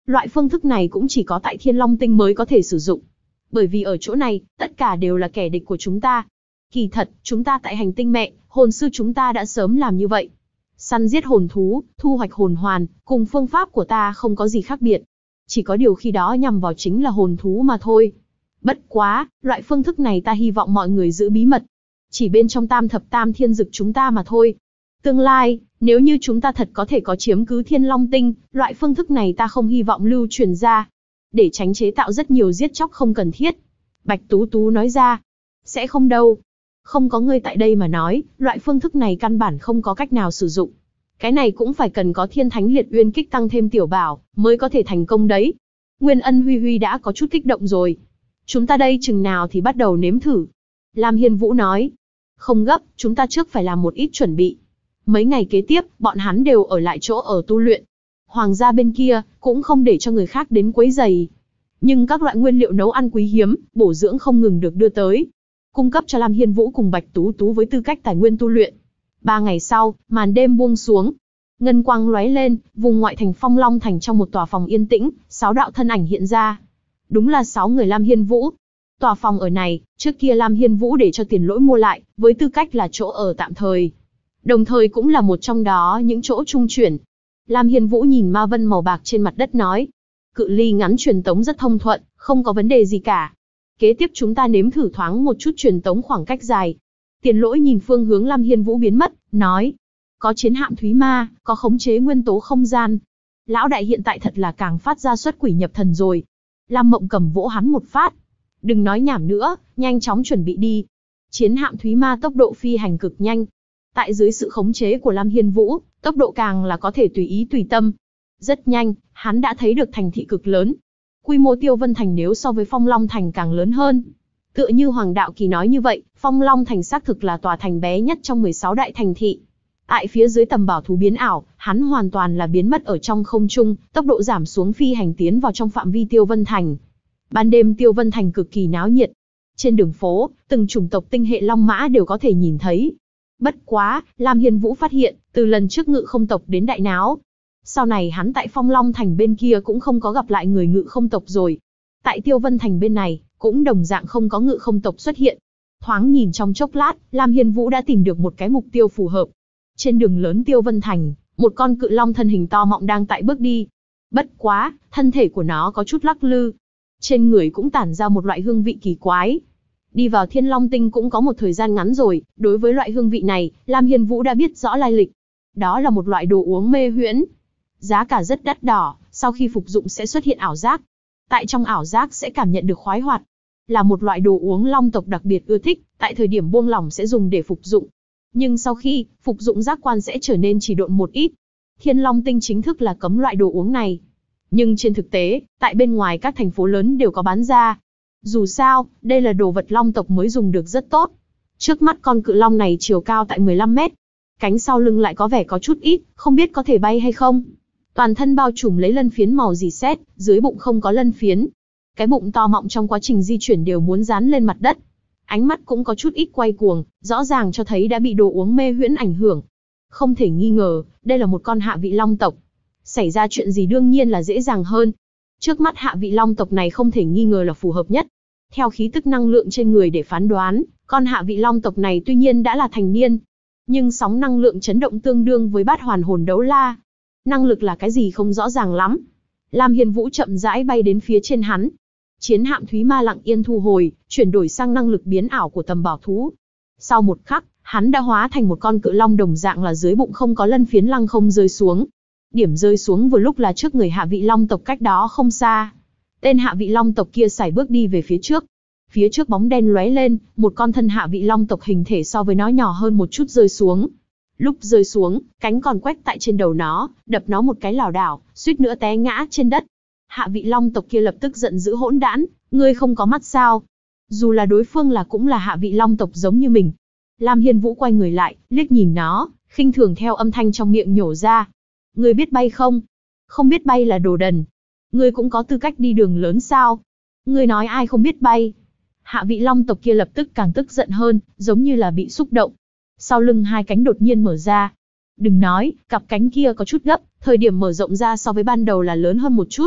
Loại phương thức này cũng chỉ có tại Thiên Long Tinh mới có thể sử dụng. Bởi vì ở chỗ này, tất cả đều là kẻ địch của chúng ta. Kỳ thật, chúng ta tại hành tinh mẹ, hồn sư chúng ta đã sớm làm như vậy. Săn giết hồn thú, thu hoạch hồn hoàn, cùng phương pháp của ta không có gì khác biệt. Chỉ có điều khi đó nhằm vào chính là hồn thú mà thôi. Bất quá, loại phương thức này ta hy vọng mọi người giữ bí mật. Chỉ bên trong tam thập tam thiên dực chúng ta mà thôi. Tương lai, nếu như chúng ta thật có thể có chiếm cứ Thiên Long Tinh, loại phương thức này ta không hy vọng lưu truyền ra. Để tránh chế tạo rất nhiều giết chóc không cần thiết. Bạch Tú Tú nói ra. Sẽ không đâu. Không có ngươi tại đây mà nói, loại phương thức này căn bản không có cách nào sử dụng. Cái này cũng phải cần có Thiên Thánh Liệt Uyên Kích tăng thêm tiểu bảo, mới có thể thành công đấy. Nguyên Ân Huy Huy đã có chút kích động rồi. Chúng ta đây chừng nào thì bắt đầu nếm thử. Lam Hiên Vũ nói. Không gấp, chúng ta trước phải làm một ít chuẩn bị. Mấy ngày kế tiếp, bọn hắn đều ở lại chỗ ở tu luyện. Hoàng gia bên kia, cũng không để cho người khác đến quấy rầy. Nhưng các loại nguyên liệu nấu ăn quý hiếm, bổ dưỡng không ngừng được đưa tới. Cung cấp cho Lam Hiên Vũ cùng Bạch Tú Tú với tư cách tài nguyên tu luyện. 3 ngày sau, màn đêm buông xuống. Ngân quang lóe lên, vùng ngoại thành Phong Long Thành trong một tòa phòng yên tĩnh, 6 đạo thân ảnh hiện ra. Đúng là 6 người Lam Hiên Vũ. Tòa phòng ở này, trước kia Lam Hiên Vũ để cho Tiền Lỗi mua lại, với tư cách là chỗ ở tạm thời. Đồng thời cũng là một trong đó những chỗ trung chuyển. Lam Hiên Vũ nhìn ma vân màu bạc trên mặt đất nói. Cự ly ngắn truyền tống rất thông thuận, không có vấn đề gì cả. Kế tiếp chúng ta nếm thử thoáng một chút truyền tống khoảng cách dài. Tiền Lỗi nhìn phương hướng Lam Hiên Vũ biến mất, nói. Có chiến hạm Thúy Ma, có khống chế nguyên tố không gian. Lão đại hiện tại thật là càng phát ra xuất quỷ nhập thần rồi. Lam Mộng Cầm vỗ hắn một phát. Đừng nói nhảm nữa, nhanh chóng chuẩn bị đi. Chiến hạm Thúy Ma tốc độ phi hành cực nhanh. Tại dưới sự khống chế của Lam Hiên Vũ, tốc độ càng là có thể tùy ý tùy tâm. Rất nhanh, hắn đã thấy được thành thị cực lớn. Quy mô Tiêu Vân Thành nếu so với Phong Long Thành càng lớn hơn. Tựa như Hoàng Đạo Kỳ nói như vậy, Phong Long Thành xác thực là tòa thành bé nhất trong 16 đại thành thị. Tại phía dưới tầm bảo thú biến ảo, hắn hoàn toàn là biến mất ở trong không trung, tốc độ giảm xuống phi hành tiến vào trong phạm vi Tiêu Vân Thành. Ban đêm Tiêu Vân Thành cực kỳ náo nhiệt. Trên đường phố, từng chủng tộc tinh hệ long mã đều có thể nhìn thấy. Bất quá, Lam Hiên Vũ phát hiện, từ lần trước ngự không tộc đến đại náo. Sau này hắn tại Phong Long Thành bên kia cũng không có gặp lại người ngự không tộc rồi. Tại Tiêu Vân Thành bên này, cũng đồng dạng không có ngự không tộc xuất hiện. Thoáng nhìn trong chốc lát, Lam Hiên Vũ đã tìm được một cái mục tiêu phù hợp. Trên đường lớn Tiêu Vân Thành, một con cự long thân hình to mọng đang tại bước đi. Bất quá, thân thể của nó có chút lắc lư. Trên người cũng tản ra một loại hương vị kỳ quái. Đi vào Thiên Long Tinh cũng có một thời gian ngắn rồi, đối với loại hương vị này, Lam Hiên Vũ đã biết rõ lai lịch. Đó là một loại đồ uống mê huyễn. Giá cả rất đắt đỏ, sau khi phục dụng sẽ xuất hiện ảo giác. Tại trong ảo giác sẽ cảm nhận được khoái hoạt. Là một loại đồ uống long tộc đặc biệt ưa thích, tại thời điểm buông lỏng sẽ dùng để phục dụng. Nhưng sau khi phục dụng giác quan sẽ trở nên trì độn một ít. Thiên Long Tinh chính thức là cấm loại đồ uống này. Nhưng trên thực tế, tại bên ngoài các thành phố lớn đều có bán ra. Dù sao, đây là đồ vật long tộc mới dùng được rất tốt. Trước mắt con cự long này chiều cao tại 15 mét. Cánh sau lưng lại có vẻ có chút ít, không biết có thể bay hay không. Toàn thân bao trùm lấy lân phiến màu rỉ sét, dưới bụng không có lân phiến. Cái bụng to mọng trong quá trình di chuyển đều muốn dán lên mặt đất. Ánh mắt cũng có chút ít quay cuồng, rõ ràng cho thấy đã bị đồ uống mê huyễn ảnh hưởng. Không thể nghi ngờ, đây là một con hạ vị long tộc. Xảy ra chuyện gì đương nhiên là dễ dàng hơn. Trước mắt hạ vị long tộc này không thể nghi ngờ là phù hợp nhất. Theo khí tức năng lượng trên người để phán đoán, con hạ vị long tộc này tuy nhiên đã là thành niên. Nhưng sóng năng lượng chấn động tương đương với bát hoàn hồn đấu la. Năng lực là cái gì không rõ ràng lắm. Lam Hiên Vũ chậm rãi bay đến phía trên hắn. Chiến hạm Thúy Ma lặng yên thu hồi, chuyển đổi sang năng lực biến ảo của tầm bảo thú. Sau một khắc, hắn đã hóa thành một con cự long đồng dạng là dưới bụng không có lân phiến lăng không rơi xuống. Điểm rơi xuống vừa lúc là trước người hạ vị long tộc cách đó không xa. Tên hạ vị long tộc kia sải bước đi về phía trước. Phía trước bóng đen lóe lên, một con thân hạ vị long tộc hình thể so với nó nhỏ hơn một chút rơi xuống. Lúc rơi xuống, cánh còn quét tại trên đầu nó, đập nó một cái lảo đảo, suýt nữa té ngã trên đất. Hạ vị long tộc kia lập tức giận dữ hỗn đản, ngươi không có mắt sao? Dù là đối phương cũng là hạ vị long tộc giống như mình. Lam Hiên Vũ quay người lại, liếc nhìn nó, khinh thường theo âm thanh trong miệng nhổ ra. Ngươi biết bay không? Không biết bay là đồ đần. Ngươi cũng có tư cách đi đường lớn sao? Ngươi nói ai không biết bay? Hạ vị long tộc kia lập tức càng tức giận hơn, giống như là bị xúc động. Sau lưng hai cánh đột nhiên mở ra. Đừng nói, cặp cánh kia có chút gấp, thời điểm mở rộng ra so với ban đầu là lớn hơn một chút.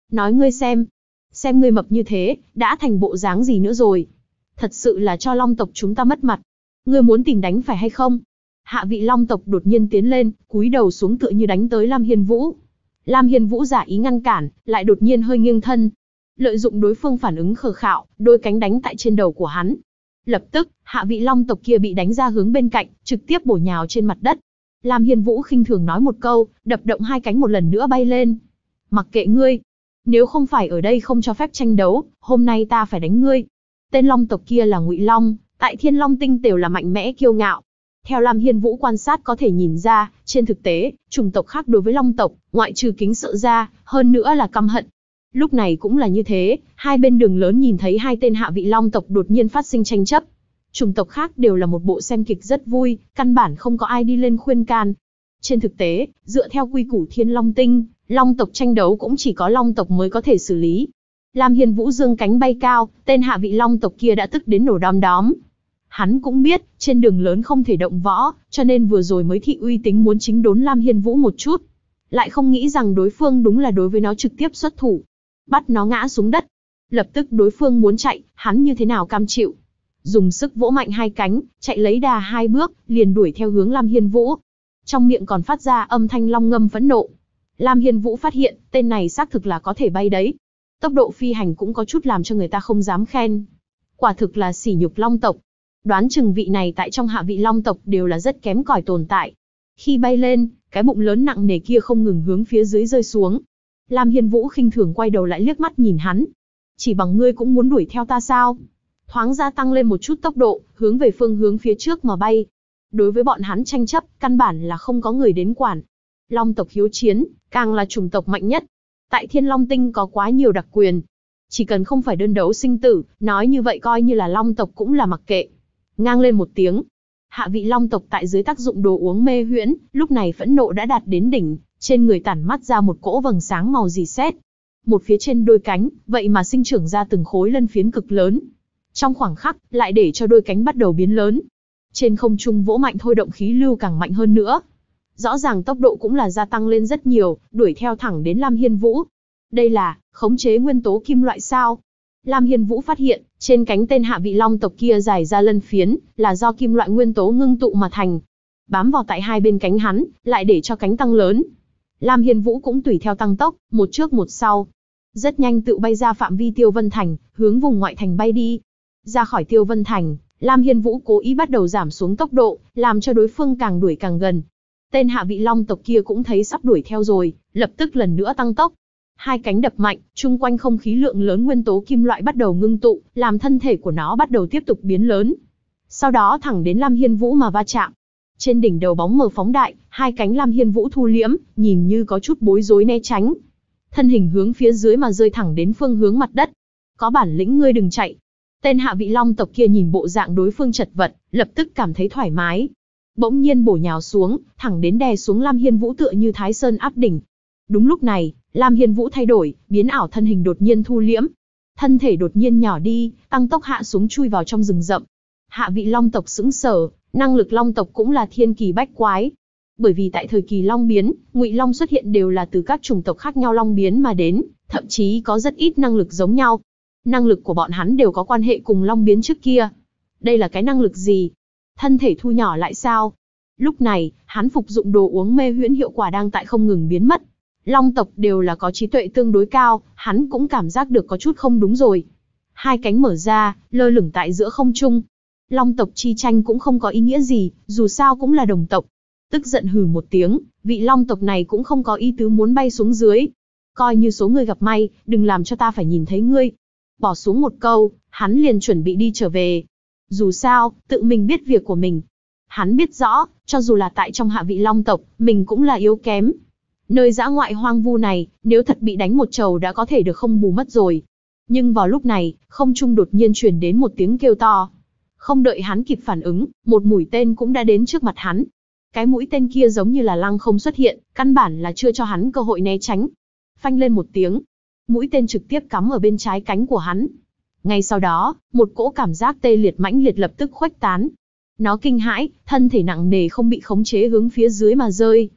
Nói ngươi xem ngươi mập như thế, đã thành bộ dáng gì nữa rồi. Thật sự là cho Long tộc chúng ta mất mặt. Ngươi muốn tìm đánh phải hay không? Hạ vị Long tộc đột nhiên tiến lên, cúi đầu xuống tựa như đánh tới Lam Hiên Vũ. Lam Hiên Vũ giả ý ngăn cản, lại đột nhiên hơi nghiêng thân. Lợi dụng đối phương phản ứng khờ khạo, đôi cánh đánh tại trên đầu của hắn. Lập tức, hạ vị Long tộc kia bị đánh ra hướng bên cạnh, trực tiếp bổ nhào trên mặt đất. Lam Hiên Vũ khinh thường nói một câu, đập động hai cánh một lần nữa bay lên. Mặc kệ ngươi, nếu không phải ở đây không cho phép tranh đấu, hôm nay ta phải đánh ngươi. Tên Long tộc kia là Ngụy Long, tại Thiên Long Tinh đều là mạnh mẽ kiêu ngạo. Theo Lam Hiên Vũ quan sát có thể nhìn ra, trên thực tế, chủng tộc khác đối với Long tộc, ngoại trừ kính sợ ra, hơn nữa là căm hận. Lúc này cũng là như thế, hai bên đường lớn nhìn thấy hai tên hạ vị Long tộc đột nhiên phát sinh tranh chấp. Chủng tộc khác đều là một bộ xem kịch rất vui, căn bản không có ai đi lên khuyên can. Trên thực tế, dựa theo quy củ Thiên Long Tinh, Long tộc tranh đấu cũng chỉ có Long tộc mới có thể xử lý. Lam Hiên Vũ dương cánh bay cao, tên hạ vị Long tộc kia đã tức đến nổ đom đóm. Hắn cũng biết, trên đường lớn không thể động võ, cho nên vừa rồi mới thị uy tính muốn chính đốn Lam Hiên Vũ một chút. Lại không nghĩ rằng đối phương đúng là đối với nó trực tiếp xuất thủ. Bắt nó ngã xuống đất. Lập tức đối phương muốn chạy, hắn như thế nào cam chịu. Dùng sức vỗ mạnh hai cánh, chạy lấy đà hai bước, liền đuổi theo hướng Lam Hiên Vũ. Trong miệng còn phát ra âm thanh long ngâm phẫn nộ. Lam Hiên Vũ phát hiện, tên này xác thực là có thể bay đấy. Tốc độ phi hành cũng có chút làm cho người ta không dám khen. Quả thực là sỉ nhục Long tộc. Đoán chừng vị này tại trong hạ vị Long tộc đều là rất kém cỏi tồn tại. Khi bay lên, cái bụng lớn nặng nề kia không ngừng hướng phía dưới rơi xuống. Lam Hiên Vũ khinh thường quay đầu lại liếc mắt nhìn hắn. Chỉ bằng ngươi cũng muốn đuổi theo ta sao? Thoáng gia tăng lên một chút tốc độ, hướng về phương hướng phía trước mà bay. Đối với bọn hắn tranh chấp, căn bản là không có người đến quản. Long tộc hiếu chiến, càng là chủng tộc mạnh nhất. Tại Thiên Long Tinh có quá nhiều đặc quyền. Chỉ cần không phải đơn đấu sinh tử, nói như vậy coi như là Long tộc cũng là mặc kệ. Ngang lên một tiếng. Hạ vị Long tộc tại dưới tác dụng đồ uống mê huyễn, lúc này phẫn nộ đã đạt đến đỉnh, trên người tản mắt ra một cỗ vầng sáng màu rỉ sét. Một phía trên đôi cánh, vậy mà sinh trưởng ra từng khối lân phiến cực lớn. Trong khoảng khắc, lại để cho đôi cánh bắt đầu biến lớn. Trên không trung vỗ mạnh thôi động khí lưu càng mạnh hơn nữa. Rõ ràng tốc độ cũng là gia tăng lên rất nhiều, đuổi theo thẳng đến Lam Hiên Vũ. Đây là khống chế nguyên tố kim loại sao? Lam Hiên Vũ phát hiện, trên cánh tên hạ vị Long tộc kia dài ra lân phiến, là do kim loại nguyên tố ngưng tụ mà thành. Bám vào tại hai bên cánh hắn, lại để cho cánh tăng lớn. Lam Hiên Vũ cũng tùy theo tăng tốc, một trước một sau. Rất nhanh tự bay ra phạm vi Tiêu Vân Thành, hướng vùng ngoại thành bay đi. Ra khỏi Tiêu Vân Thành, Lam Hiên Vũ cố ý bắt đầu giảm xuống tốc độ, làm cho đối phương càng đuổi càng gần. Tên hạ vị Long tộc kia cũng thấy sắp đuổi theo rồi, lập tức lần nữa tăng tốc. Hai cánh đập mạnh, chung quanh không khí lượng lớn nguyên tố kim loại bắt đầu ngưng tụ, làm thân thể của nó bắt đầu tiếp tục biến lớn. Sau đó thẳng đến Lam Hiên Vũ mà va chạm. Trên đỉnh đầu bóng mờ phóng đại, hai cánh Lam Hiên Vũ thu liễm, nhìn như có chút bối rối né tránh. Thân hình hướng phía dưới mà rơi thẳng đến phương hướng mặt đất. Có bản lĩnh ngươi đừng chạy. Tên hạ vị Long tộc kia nhìn bộ dạng đối phương chật vật, lập tức cảm thấy thoải mái. Bỗng nhiên bổ nhào xuống, thẳng đến đè xuống Lam Hiên Vũ tựa như Thái Sơn áp đỉnh. Đúng lúc này, Lam Hiên Vũ thay đổi, biến ảo thân hình đột nhiên thu liễm. Thân thể đột nhiên nhỏ đi, tăng tốc hạ xuống chui vào trong rừng rậm. Hạ vị Long tộc sững sờ, năng lực Long tộc cũng là thiên kỳ bách quái. Bởi vì tại thời kỳ Long biến, Ngụy Long xuất hiện đều là từ các chủng tộc khác nhau Long biến mà đến, thậm chí có rất ít năng lực giống nhau. Năng lực của bọn hắn đều có quan hệ cùng Long biến trước kia. Đây là cái năng lực gì? Thân thể thu nhỏ lại sao? Lúc này, hắn phục dụng đồ uống mê huyễn hiệu quả đang tại không ngừng biến mất. Long tộc đều là có trí tuệ tương đối cao, hắn cũng cảm giác được có chút không đúng rồi. Hai cánh mở ra, lơ lửng tại giữa không trung. Long tộc chi tranh cũng không có ý nghĩa gì, dù sao cũng là đồng tộc. Tức giận hừ một tiếng, vị Long tộc này cũng không có ý tứ muốn bay xuống dưới. Coi như số người gặp may, đừng làm cho ta phải nhìn thấy ngươi. Bỏ xuống một câu, hắn liền chuẩn bị đi trở về. Dù sao, tự mình biết việc của mình. Hắn biết rõ, cho dù là tại trong hạ vị Long tộc, mình cũng là yếu kém. Nơi dã ngoại hoang vu này, nếu thật bị đánh một trầu đã có thể được không bù mất rồi. Nhưng vào lúc này, không trung đột nhiên truyền đến một tiếng kêu to. Không đợi hắn kịp phản ứng, một mũi tên cũng đã đến trước mặt hắn. Cái mũi tên kia giống như là lăng không xuất hiện, căn bản là chưa cho hắn cơ hội né tránh. Phanh lên một tiếng, mũi tên trực tiếp cắm ở bên trái cánh của hắn. Ngay sau đó, một cỗ cảm giác tê liệt mãnh liệt lập tức khuếch tán. Nó kinh hãi, thân thể nặng nề không bị khống chế hướng phía dưới mà rơi.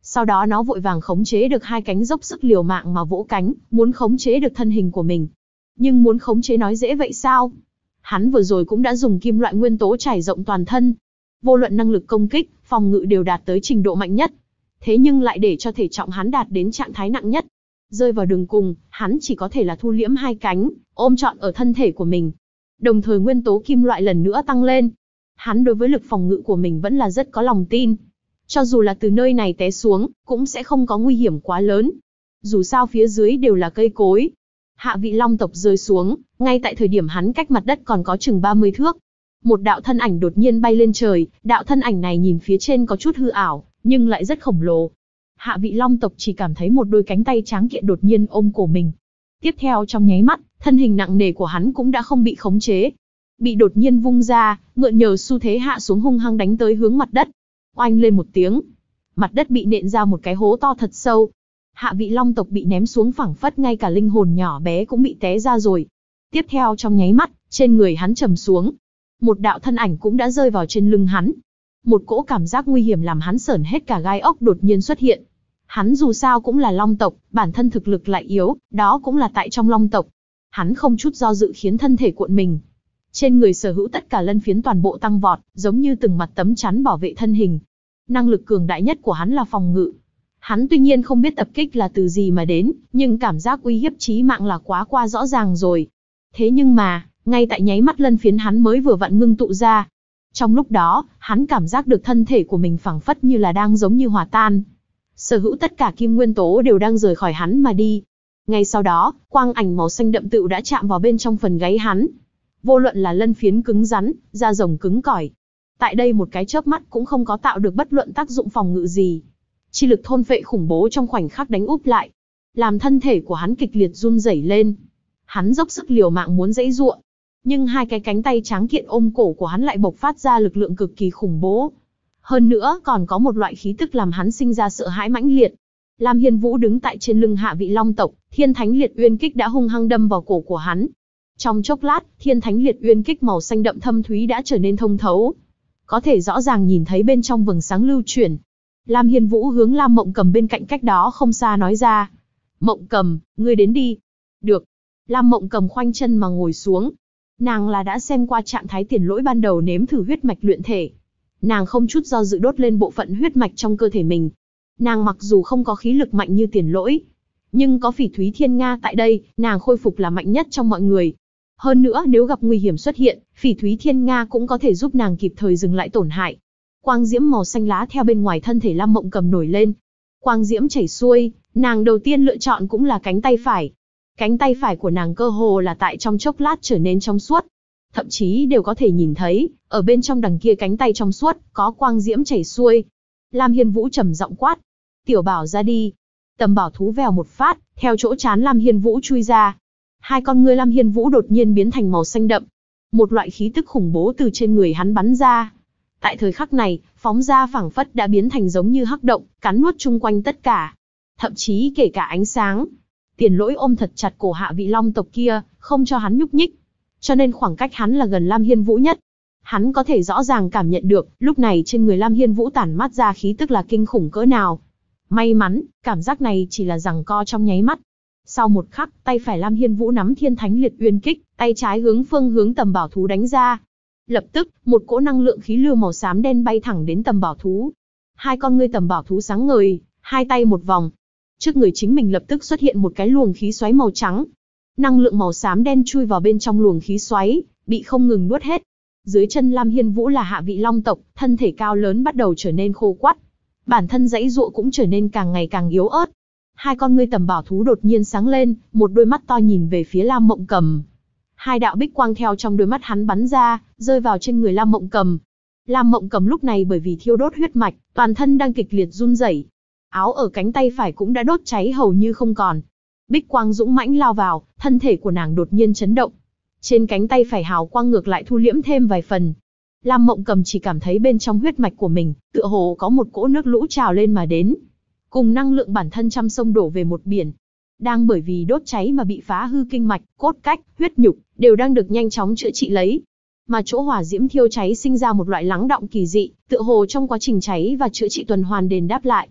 Sau đó nó vội vàng khống chế được hai cánh, dốc sức liều mạng mà vỗ cánh, muốn khống chế được thân hình của mình. Nhưng muốn khống chế nói dễ vậy sao? Hắn vừa rồi cũng đã dùng kim loại nguyên tố trải rộng toàn thân. Vô luận năng lực công kích, phòng ngự đều đạt tới trình độ mạnh nhất. Thế nhưng lại để cho thể trọng hắn đạt đến trạng thái nặng nhất. Rơi vào đường cùng, hắn chỉ có thể là thu liễm hai cánh, ôm trọn ở thân thể của mình. Đồng thời nguyên tố kim loại lần nữa tăng lên. Hắn đối với lực phòng ngự của mình vẫn là rất có lòng tin. Cho dù là từ nơi này té xuống, cũng sẽ không có nguy hiểm quá lớn. Dù sao phía dưới đều là cây cối. Hạ vị long tộc rơi xuống, ngay tại thời điểm hắn cách mặt đất còn có chừng 30 thước. Một đạo thân ảnh đột nhiên bay lên trời, đạo thân ảnh này nhìn phía trên có chút hư ảo, nhưng lại rất khổng lồ. Hạ vị long tộc chỉ cảm thấy một đôi cánh tay tráng kiện đột nhiên ôm cổ mình. Tiếp theo trong nháy mắt, thân hình nặng nề của hắn cũng đã không bị khống chế. Bị đột nhiên vung ra, mượn nhờ xu thế hạ xuống hung hăng đánh tới hướng mặt đất. Oanh lên một tiếng. Mặt đất bị nện ra một cái hố to thật sâu. Hạ vị long tộc bị ném xuống phảng phất ngay cả linh hồn nhỏ bé cũng bị té ra rồi. Tiếp theo trong nháy mắt, trên người hắn trầm xuống. Một đạo thân ảnh cũng đã rơi vào trên lưng hắn. Một cỗ cảm giác nguy hiểm làm hắn sởn hết cả gai ốc đột nhiên xuất hiện. Hắn dù sao cũng là long tộc, bản thân thực lực lại yếu, đó cũng là tại trong long tộc. Hắn không chút do dự khiến thân thể cuộn mình. Trên người sở hữu tất cả lân phiến toàn bộ tăng vọt, giống như từng mặt tấm chắn bảo vệ thân hình. Năng lực cường đại nhất của hắn là phòng ngự. Hắn tuy nhiên không biết tập kích là từ gì mà đến, nhưng cảm giác uy hiếp chí mạng là quá qua rõ ràng rồi. Thế nhưng mà, ngay tại nháy mắt lân phiến hắn mới vừa vặn ngưng tụ ra. Trong lúc đó, hắn cảm giác được thân thể của mình phảng phất như là đang giống như hòa tan. Sở hữu tất cả kim nguyên tố đều đang rời khỏi hắn mà đi. Ngay sau đó, quang ảnh màu xanh đậm tựu đã chạm vào bên trong phần gáy hắn. Vô luận là lân phiến cứng rắn, da rồng cứng cỏi. Tại đây một cái chớp mắt cũng không có tạo được bất luận tác dụng phòng ngự gì. Chi lực thôn phệ khủng bố trong khoảnh khắc đánh úp lại. Làm thân thể của hắn kịch liệt run rẩy lên. Hắn dốc sức liều mạng muốn giãy giụa. Nhưng hai cái cánh tay tráng kiện ôm cổ của hắn lại bộc phát ra lực lượng cực kỳ khủng bố. Hơn nữa còn có một loại khí tức làm hắn sinh ra sợ hãi mãnh liệt. Lam Hiên Vũ đứng tại trên lưng hạ vị long tộc, Thiên Thánh Liệt Uyên Kích đã hung hăng đâm vào cổ của hắn. Trong chốc lát, Thiên Thánh Liệt Uyên Kích màu xanh đậm thâm thúy đã trở nên thông thấu. Có thể rõ ràng nhìn thấy bên trong vầng sáng lưu chuyển. Lam Hiên Vũ hướng Lam Mộng Cầm bên cạnh cách đó không xa nói ra. Mộng Cầm, ngươi đến đi. Được. Lam Mộng Cầm khoanh chân mà ngồi xuống. Nàng là đã xem qua trạng thái tiền lỗi ban đầu nếm thử huyết mạch luyện thể. Nàng không chút do dự đốt lên bộ phận huyết mạch trong cơ thể mình. Nàng mặc dù không có khí lực mạnh như tiền lỗi, nhưng có Phỉ Thúy Thiên Nga tại đây, nàng khôi phục là mạnh nhất trong mọi người. Hơn nữa nếu gặp nguy hiểm xuất hiện, Phỉ Thúy Thiên Nga cũng có thể giúp nàng kịp thời dừng lại tổn hại. Quang diễm màu xanh lá theo bên ngoài thân thể Lam Mộng Cầm nổi lên. Quang diễm chảy xuôi, nàng đầu tiên lựa chọn cũng là cánh tay phải. Cánh tay phải của nàng cơ hồ là tại trong chốc lát trở nên trong suốt. Thậm chí đều có thể nhìn thấy, ở bên trong đằng kia cánh tay trong suốt, có quang diễm chảy xuôi. Lam Hiên Vũ trầm giọng quát. Tiểu Bảo ra đi. Tầm bảo thú vèo một phát, theo chỗ trán Lam Hiên Vũ chui ra. Hai con ngươi Lam Hiên Vũ đột nhiên biến thành màu xanh đậm. Một loại khí tức khủng bố từ trên người hắn bắn ra. Tại thời khắc này, phóng ra phảng phất đã biến thành giống như hắc động, cắn nuốt chung quanh tất cả. Thậm chí kể cả ánh sáng. Tiền lỗi ôm thật chặt cổ hạ vị long tộc kia, không cho hắn nhúc nhích. Cho nên khoảng cách hắn là gần Lam Hiên Vũ nhất. Hắn có thể rõ ràng cảm nhận được, lúc này trên người Lam Hiên Vũ tản mát ra khí tức là kinh khủng cỡ nào. May mắn, cảm giác này chỉ là giằng co trong nháy mắt. Sau một khắc, tay phải Lam Hiên Vũ nắm Thiên Thánh Liệt Uyên Kích, tay trái phương hướng tầm bảo thú đánh ra. Lập tức, một cỗ năng lượng khí lưu màu xám đen bay thẳng đến tầm bảo thú. Hai con ngươi tầm bảo thú sáng ngời, hai tay một vòng. Trước người chính mình lập tức xuất hiện một cái luồng khí xoáy màu trắng. Năng lượng màu xám đen chui vào bên trong luồng khí xoáy, bị không ngừng nuốt hết. Dưới chân Lam Hiên Vũ là hạ vị long tộc, thân thể cao lớn bắt đầu trở nên khô quắt. Bản thân giãy giụa cũng trở nên càng ngày càng yếu ớt. Hai con ngươi tầm bảo thú đột nhiên sáng lên, một đôi mắt to nhìn về phía Lam Mộng Cầm. Hai đạo bích quang theo trong đôi mắt hắn bắn ra, rơi vào trên người Lam Mộng Cầm. Lam Mộng Cầm lúc này bởi vì thiêu đốt huyết mạch, toàn thân đang kịch liệt run rẩy. Áo ở cánh tay phải cũng đã đốt cháy hầu như không còn. Bích quang dũng mãnh lao vào, thân thể của nàng đột nhiên chấn động. Trên cánh tay phải hào quang ngược lại thu liễm thêm vài phần. Lam Mộng Cầm chỉ cảm thấy bên trong huyết mạch của mình, tựa hồ có một cỗ nước lũ trào lên mà đến. Cùng năng lượng bản thân trăm sông đổ về một biển. Đang bởi vì đốt cháy mà bị phá hư kinh mạch, cốt cách, huyết nhục, đều đang được nhanh chóng chữa trị lấy. Mà chỗ hỏa diễm thiêu cháy sinh ra một loại lắng đọng kỳ dị, tựa hồ trong quá trình cháy và chữa trị tuần hoàn đền đáp lại.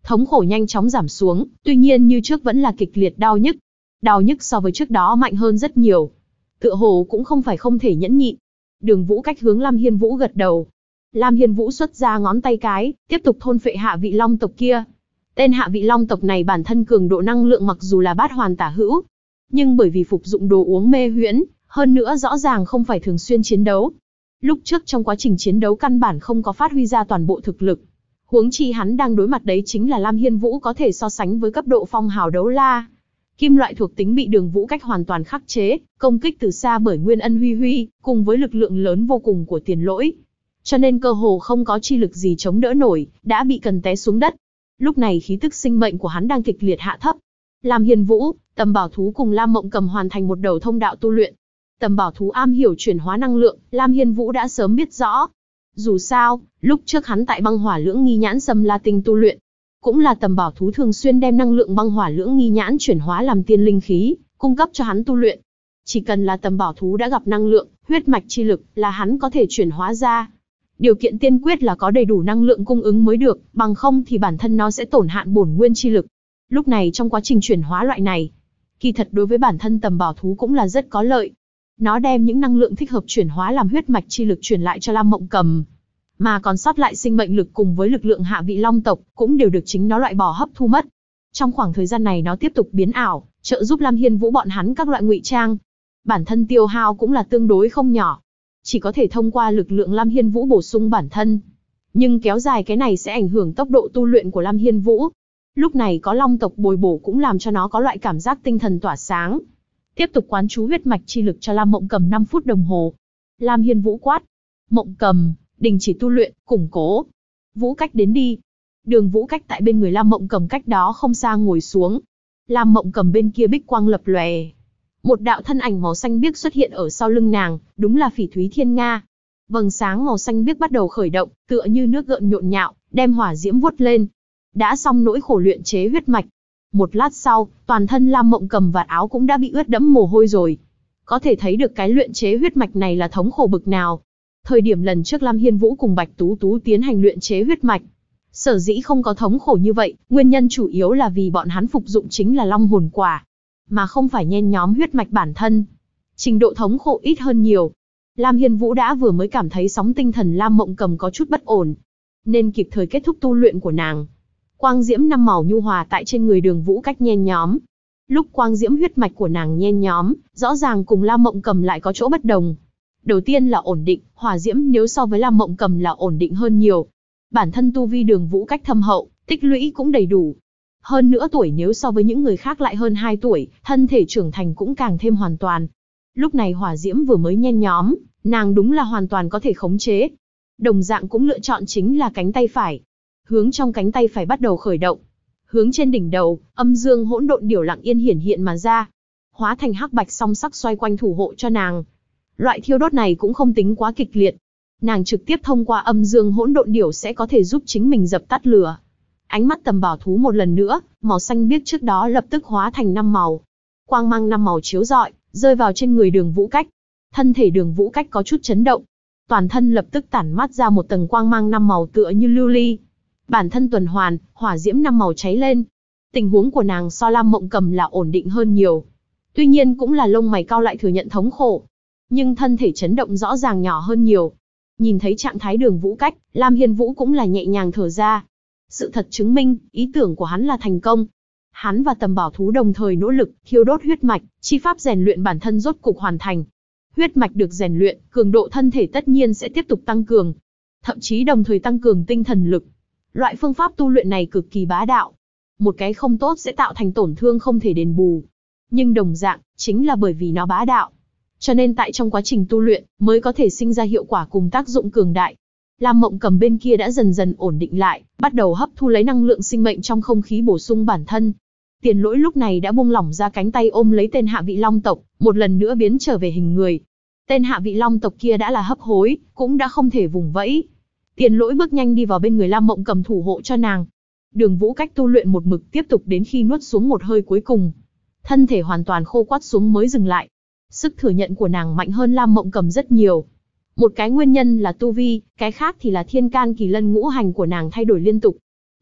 Thống khổ nhanh chóng giảm xuống, tuy nhiên như trước vẫn là kịch liệt đau nhức. Đau nhức so với trước đó mạnh hơn rất nhiều. Tựa hồ cũng không phải không thể nhẫn nhịn. Đường Vũ Cách hướng Lam Hiên Vũ gật đầu. Lam Hiên Vũ xuất ra ngón tay cái, tiếp tục thôn phệ hạ vị long tộc kia. Tên hạ vị long tộc này bản thân cường độ năng lượng mặc dù là bát hoàn tả hữu, nhưng bởi vì phục dụng đồ uống mê huyễn, hơn nữa rõ ràng không phải thường xuyên chiến đấu. Lúc trước trong quá trình chiến đấu căn bản không có phát huy ra toàn bộ thực lực. Huống chi hắn đang đối mặt đấy chính là Lam Hiên Vũ có thể so sánh với cấp độ phong hào đấu la. Kim loại thuộc tính bị Đường Vũ Cách hoàn toàn khắc chế, công kích từ xa bởi Nguyên Ân Huy Huy, cùng với lực lượng lớn vô cùng của Tiền Lỗi. Cho nên cơ hồ không có chi lực gì chống đỡ nổi, đã bị cần té xuống đất. Lúc này khí tức sinh mệnh của hắn đang kịch liệt hạ thấp. Lam Hiên Vũ, Tầm Bảo Thú cùng Lam Mộng Cầm hoàn thành một đầu thông đạo tu luyện. Tầm Bảo Thú am hiểu chuyển hóa năng lượng, Lam Hiên Vũ đã sớm biết rõ. Dù sao, lúc trước hắn tại Băng Hỏa Lưỡng Nghi Nhãn Sâm La Tinh tu luyện, cũng là Tầm Bảo Thú thường xuyên đem năng lượng Băng Hỏa Lưỡng Nghi Nhãn chuyển hóa làm tiên linh khí, cung cấp cho hắn tu luyện. Chỉ cần là Tầm Bảo Thú đã gặp năng lượng, huyết mạch chi lực là hắn có thể chuyển hóa ra. Điều kiện tiên quyết là có đầy đủ năng lượng cung ứng mới được, bằng không thì bản thân nó sẽ tổn hạn bổn nguyên chi lực. Lúc này trong quá trình chuyển hóa loại này, kỳ thật đối với bản thân Tầm Bảo Thú cũng là rất có lợi. Nó đem những năng lượng thích hợp chuyển hóa làm huyết mạch chi lực truyền lại cho Lam Mộng Cầm. Mà còn sót lại sinh mệnh lực cùng với lực lượng hạ vị long tộc cũng đều được chính nó loại bỏ hấp thu mất. Trong khoảng thời gian này nó tiếp tục biến ảo, trợ giúp Lam Hiên Vũ bọn hắn các loại ngụy trang. Bản thân tiêu hao cũng là tương đối không nhỏ. Chỉ có thể thông qua lực lượng Lam Hiên Vũ bổ sung bản thân. Nhưng kéo dài cái này sẽ ảnh hưởng tốc độ tu luyện của Lam Hiên Vũ. Lúc này có long tộc bồi bổ cũng làm cho nó có loại cảm giác tinh thần tỏa sáng. Tiếp tục quán chú huyết mạch chi lực cho Lam Mộng Cầm 5 phút đồng hồ. Lam Hiên Vũ quát. Mộng Cầm, đình chỉ tu luyện, củng cố. Vũ Cách đến đi. Đường Vũ Cách tại bên người Lam Mộng Cầm cách đó không xa ngồi xuống. Lam Mộng Cầm bên kia bích quang lập lòe. Một đạo thân ảnh màu xanh biếc xuất hiện ở sau lưng nàng, đúng là Phỉ Thúy Thiên Nga. Vầng sáng màu xanh biếc bắt đầu khởi động, tựa như nước gợn nhộn nhạo, đem hỏa diễm vuốt lên. Đã xong nỗi khổ luyện chế huyết mạch. Một lát sau, toàn thân Lam Mộng Cầm vạt áo cũng đã bị ướt đẫm mồ hôi rồi. Có thể thấy được cái luyện chế huyết mạch này là thống khổ bực nào. Thời điểm lần trước Lam Hiên Vũ cùng Bạch Tú Tú tiến hành luyện chế huyết mạch, sở dĩ không có thống khổ như vậy, nguyên nhân chủ yếu là vì bọn hắn phục dụng chính là long hồn quả, mà không phải nhen nhóm huyết mạch bản thân. Trình độ thống khổ ít hơn nhiều. Lam Hiên Vũ đã vừa mới cảm thấy sóng tinh thần Lam Mộng Cầm có chút bất ổn, nên kịp thời kết thúc tu luyện của nàng. Quang diễm 5 màu nhu hòa tại trên người Đường Vũ Cách nhen nhóm. Lúc quang diễm huyết mạch của nàng nhen nhóm, rõ ràng cùng Lam Mộng Cầm lại có chỗ bất đồng. Đầu tiên là ổn định, hỏa diễm nếu so với Lam Mộng Cầm là ổn định hơn nhiều. Bản thân tu vi Đường Vũ Cách thâm hậu, tích lũy cũng đầy đủ. Hơn nữa tuổi nếu so với những người khác lại hơn 2 tuổi, thân thể trưởng thành cũng càng thêm hoàn toàn. Lúc này hỏa diễm vừa mới nhen nhóm, nàng đúng là hoàn toàn có thể khống chế. Đồng dạng cũng lựa chọn chính là cánh tay phải. Hướng trong cánh tay phải bắt đầu khởi động. Hướng trên đỉnh đầu, âm dương hỗn độn điểu lặng yên hiển hiện mà ra. Hóa thành hắc bạch song sắc xoay quanh thủ hộ cho nàng. Loại thiêu đốt này cũng không tính quá kịch liệt. Nàng trực tiếp thông qua âm dương hỗn độn điểu sẽ có thể giúp chính mình dập tắt lửa. Ánh mắt Tầm Bảo Thú một lần nữa, màu xanh biếc trước đó lập tức hóa thành 5 màu. Quang mang 5 màu chiếu rọi, rơi vào trên người Đường Vũ Cách. Thân thể Đường Vũ Cách có chút chấn động. Toàn thân lập tức tản mát ra một tầng quang mang 5 màu tựa như lưu ly. Bản thân tuần hoàn, hỏa diễm 5 màu cháy lên. Tình huống của nàng so Lam Mộng Cầm là ổn định hơn nhiều. Tuy nhiên cũng là lông mày cau lại thừa nhận thống khổ. Nhưng thân thể chấn động rõ ràng nhỏ hơn nhiều. Nhìn thấy trạng thái Đường Vũ Cách, Lam Hiên Vũ cũng là nhẹ nhàng thở ra. Sự thật chứng minh, ý tưởng của hắn là thành công. Hắn và Tầm Bảo Thú đồng thời nỗ lực, thiêu đốt huyết mạch, chi pháp rèn luyện bản thân rốt cục hoàn thành. Huyết mạch được rèn luyện, cường độ thân thể tất nhiên sẽ tiếp tục tăng cường. Thậm chí đồng thời tăng cường tinh thần lực. Loại phương pháp tu luyện này cực kỳ bá đạo. Một cái không tốt sẽ tạo thành tổn thương không thể đền bù. Nhưng đồng dạng, chính là bởi vì nó bá đạo. Cho nên tại trong quá trình tu luyện, mới có thể sinh ra hiệu quả cùng tác dụng cường đại. Lam Mộng Cầm bên kia đã dần dần ổn định lại, bắt đầu hấp thu lấy năng lượng sinh mệnh trong không khí bổ sung bản thân. Tiền Lỗi lúc này đã buông lỏng ra cánh tay ôm lấy tên hạ vị long tộc, một lần nữa biến trở về hình người. Tên hạ vị long tộc kia đã là hấp hối, cũng đã không thể vùng vẫy. Tiền Lỗi bước nhanh đi vào bên người Lam Mộng Cầm thủ hộ cho nàng. Đường Vũ Cách tu luyện một mực tiếp tục đến khi nuốt xuống một hơi cuối cùng. Thân thể hoàn toàn khô quắt xuống mới dừng lại. Sức thừa nhận của nàng mạnh hơn Lam Mộng Cầm rất nhiều. Một cái nguyên nhân là tu vi, cái khác thì là thiên can kỳ lân ngũ hành của nàng thay đổi liên tục.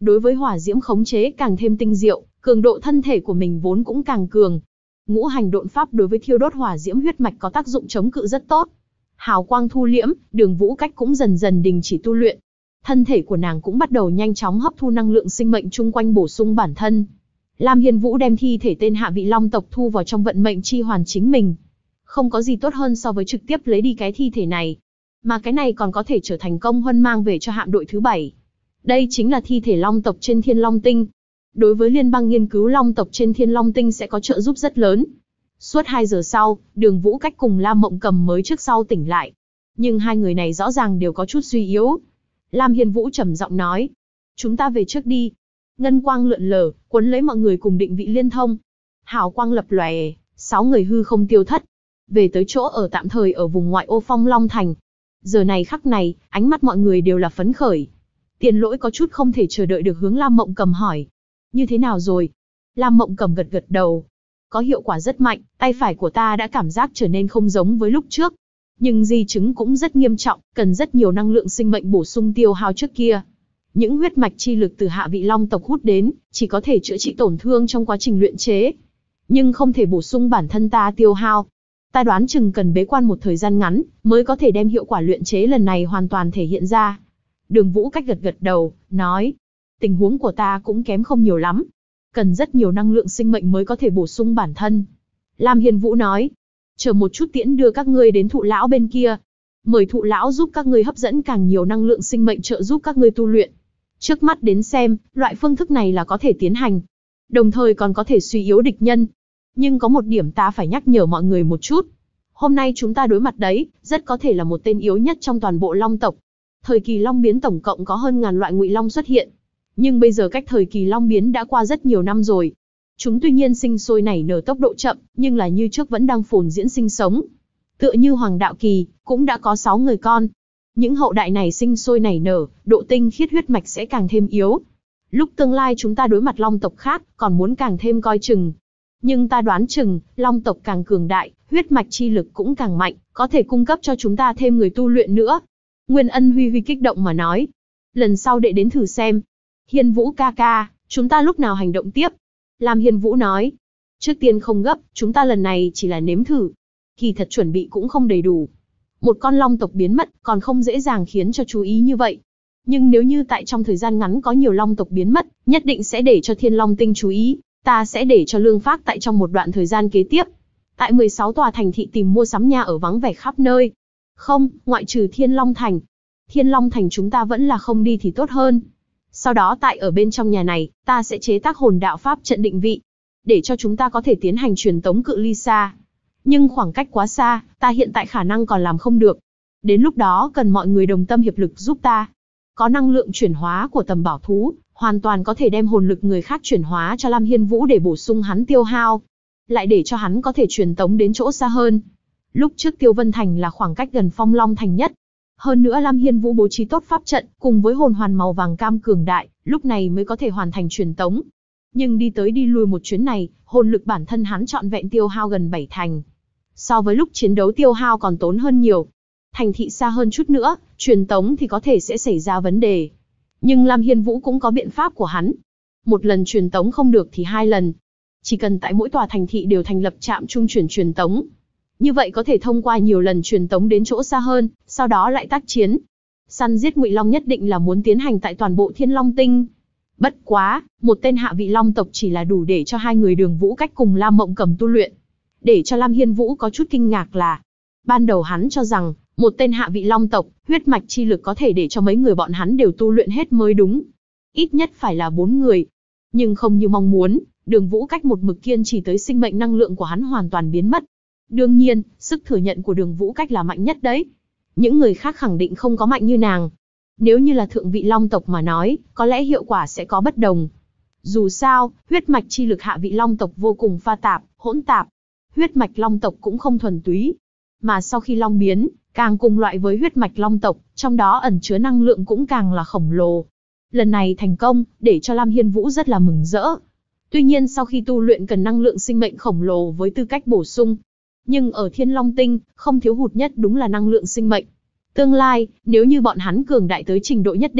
Đối với hỏa diễm khống chế càng thêm tinh diệu, cường độ thân thể của mình vốn cũng càng cường. Ngũ hành độn pháp đối với thiêu đốt hỏa diễm huyết mạch có tác dụng chống cự rất tốt. Hào quang thu liễm, Đường Vũ Cách cũng dần dần đình chỉ tu luyện. Thân thể của nàng cũng bắt đầu nhanh chóng hấp thu năng lượng sinh mệnh chung quanh bổ sung bản thân. Lam Hiên Vũ đem thi thể tên hạ vị long tộc thu vào trong vận mệnh chi hoàn chính mình. Không có gì tốt hơn so với trực tiếp lấy đi cái thi thể này. Mà cái này còn có thể trở thành công huân mang về cho hạm đội thứ 7. Đây chính là thi thể long tộc trên Thiên Long Tinh. Đối với liên bang nghiên cứu long tộc trên Thiên Long Tinh sẽ có trợ giúp rất lớn. Suốt 2 giờ sau, Đường Vũ Cách cùng Lam Mộng Cầm mới trước sau tỉnh lại. Nhưng hai người này rõ ràng đều có chút suy yếu. Lam Hiên Vũ trầm giọng nói. Chúng ta về trước đi. Ngân quang lượn lờ, cuốn lấy mọi người cùng định vị liên thông. Hào quang lập lòe, 6 người hư không tiêu thất. Về tới chỗ ở tạm thời ở vùng ngoại ô Phong Long Thành. Giờ này khắc này, ánh mắt mọi người đều là phấn khởi. Tiền Lỗi có chút không thể chờ đợi được hướng Lam Mộng Cầm hỏi. Như thế nào rồi? Lam Mộng Cầm gật gật đầu. Có hiệu quả rất mạnh, tay phải của ta đã cảm giác trở nên không giống với lúc trước. Nhưng di chứng cũng rất nghiêm trọng, cần rất nhiều năng lượng sinh mệnh bổ sung tiêu hao trước kia. Những huyết mạch chi lực từ hạ vị long tộc hút đến, chỉ có thể chữa trị tổn thương trong quá trình luyện chế. Nhưng không thể bổ sung bản thân ta tiêu hao. Ta đoán chừng cần bế quan một thời gian ngắn, mới có thể đem hiệu quả luyện chế lần này hoàn toàn thể hiện ra. Đường Vũ Cách gật gật đầu, nói. Tình huống của ta cũng kém không nhiều lắm. Cần rất nhiều năng lượng sinh mệnh mới có thể bổ sung bản thân. Lam Hiên Vũ nói. Chờ một chút tiễn đưa các ngươi đến thụ lão bên kia. Mời thụ lão giúp các ngươi hấp dẫn càng nhiều năng lượng sinh mệnh trợ giúp các ngươi tu luyện. Trước mắt đến xem, loại phương thức này là có thể tiến hành. Đồng thời còn có thể suy yếu địch nhân. Nhưng có một điểm ta phải nhắc nhở mọi người một chút. Hôm nay chúng ta đối mặt đấy, rất có thể là một tên yếu nhất trong toàn bộ long tộc. Thời kỳ long biến tổng cộng có hơn ngàn loại ngụy long xuất hiện. Nhưng bây giờ cách thời kỳ long biến đã qua rất nhiều năm rồi. Chúng tuy nhiên sinh sôi nảy nở tốc độ chậm, nhưng là như trước vẫn đang phồn diễn sinh sống. Tựa như Hoàng Đạo Kỳ, cũng đã có 6 người con. Những hậu đại này sinh sôi nảy nở, độ tinh khiết huyết mạch sẽ càng thêm yếu. Lúc tương lai chúng ta đối mặt long tộc khác, còn muốn càng thêm coi chừng. Nhưng ta đoán chừng, long tộc càng cường đại, huyết mạch chi lực cũng càng mạnh, có thể cung cấp cho chúng ta thêm người tu luyện nữa. Nguyên Ân Huy Huy kích động mà nói. Lần sau đệ đến thử xem. Hiên Vũ ca ca, chúng ta lúc nào hành động tiếp? Lam Hiên Vũ nói. Trước tiên không gấp, chúng ta lần này chỉ là nếm thử. Kỳ thật chuẩn bị cũng không đầy đủ. Một con long tộc biến mất, còn không dễ dàng khiến cho chú ý như vậy. Nhưng nếu như tại trong thời gian ngắn có nhiều long tộc biến mất, nhất định sẽ để cho Thiên Long Tinh chú ý. Ta sẽ để cho Lương Phác tại trong một đoạn thời gian kế tiếp. Tại 16 tòa thành thị tìm mua sắm nhà ở vắng vẻ khắp nơi. Không, ngoại trừ Thiên Long Thành. Thiên Long Thành chúng ta vẫn là không đi thì tốt hơn. Sau đó tại ở bên trong nhà này, ta sẽ chế tác hồn đạo pháp trận định vị. Để cho chúng ta có thể tiến hành truyền tống cự ly xa. Nhưng khoảng cách quá xa, ta hiện tại khả năng còn làm không được. Đến lúc đó cần mọi người đồng tâm hiệp lực giúp ta. Có năng lượng chuyển hóa của tầm bảo thú, hoàn toàn có thể đem hồn lực người khác chuyển hóa cho Lam Hiên Vũ để bổ sung hắn tiêu hao. Lại để cho hắn có thể truyền tống đến chỗ xa hơn. Lúc trước Tiêu Vân Thành là khoảng cách gần Phong Long Thành nhất. Hơn nữa Lam Hiên Vũ bố trí tốt pháp trận, cùng với hồn hoàn màu vàng cam cường đại, lúc này mới có thể hoàn thành truyền tống. Nhưng đi tới đi lui một chuyến này, hồn lực bản thân hắn trọn vẹn tiêu hao gần 7 thành. So với lúc chiến đấu tiêu hao còn tốn hơn nhiều. Thành thị xa hơn chút nữa, truyền tống thì có thể sẽ xảy ra vấn đề. Nhưng Lam Hiên Vũ cũng có biện pháp của hắn. Một lần truyền tống không được thì 2 lần. Chỉ cần tại mỗi tòa thành thị đều thành lập trạm trung chuyển truyền tống. Như vậy có thể thông qua nhiều lần truyền tống đến chỗ xa hơn, sau đó lại tác chiến. Săn giết ngụy long nhất định là muốn tiến hành tại toàn bộ Thiên Long Tinh. Bất quá, một tên hạ vị long tộc chỉ là đủ để cho hai người Đường Vũ Cách cùng Lam Mộng Cầm tu luyện. Để cho Lam Hiên Vũ có chút kinh ngạc là, ban đầu hắn cho rằng, một tên hạ vị long tộc, huyết mạch chi lực có thể để cho mấy người bọn hắn đều tu luyện hết mới đúng. Ít nhất phải là 4 người. Nhưng không như mong muốn, Đường Vũ Cách một mực kiên trì tới sinh mệnh năng lượng của hắn hoàn toàn biến mất. Đương nhiên, sức thừa nhận của Đường Vũ Cách là mạnh nhất đấy. Những người khác khẳng định không có mạnh như nàng. Nếu như là thượng vị long tộc mà nói, có lẽ hiệu quả sẽ có bất đồng. Dù sao, huyết mạch chi lực hạ vị long tộc vô cùng pha tạp, hỗn tạp. Huyết mạch long tộc cũng không thuần túy. Mà sau khi long biến, càng cùng loại với huyết mạch long tộc, trong đó ẩn chứa năng lượng cũng càng là khổng lồ. Lần này thành công, để cho Lam Hiên Vũ rất là mừng rỡ. Tuy nhiên sau khi tu luyện cần năng lượng sinh mệnh khổng lồ với tư cách bổ sung. Nhưng ở Thiên Long Tinh, không thiếu hụt nhất đúng là năng lượng sinh mệnh. Tương lai, nếu như bọn hắn cường đại tới trình độ nhất định,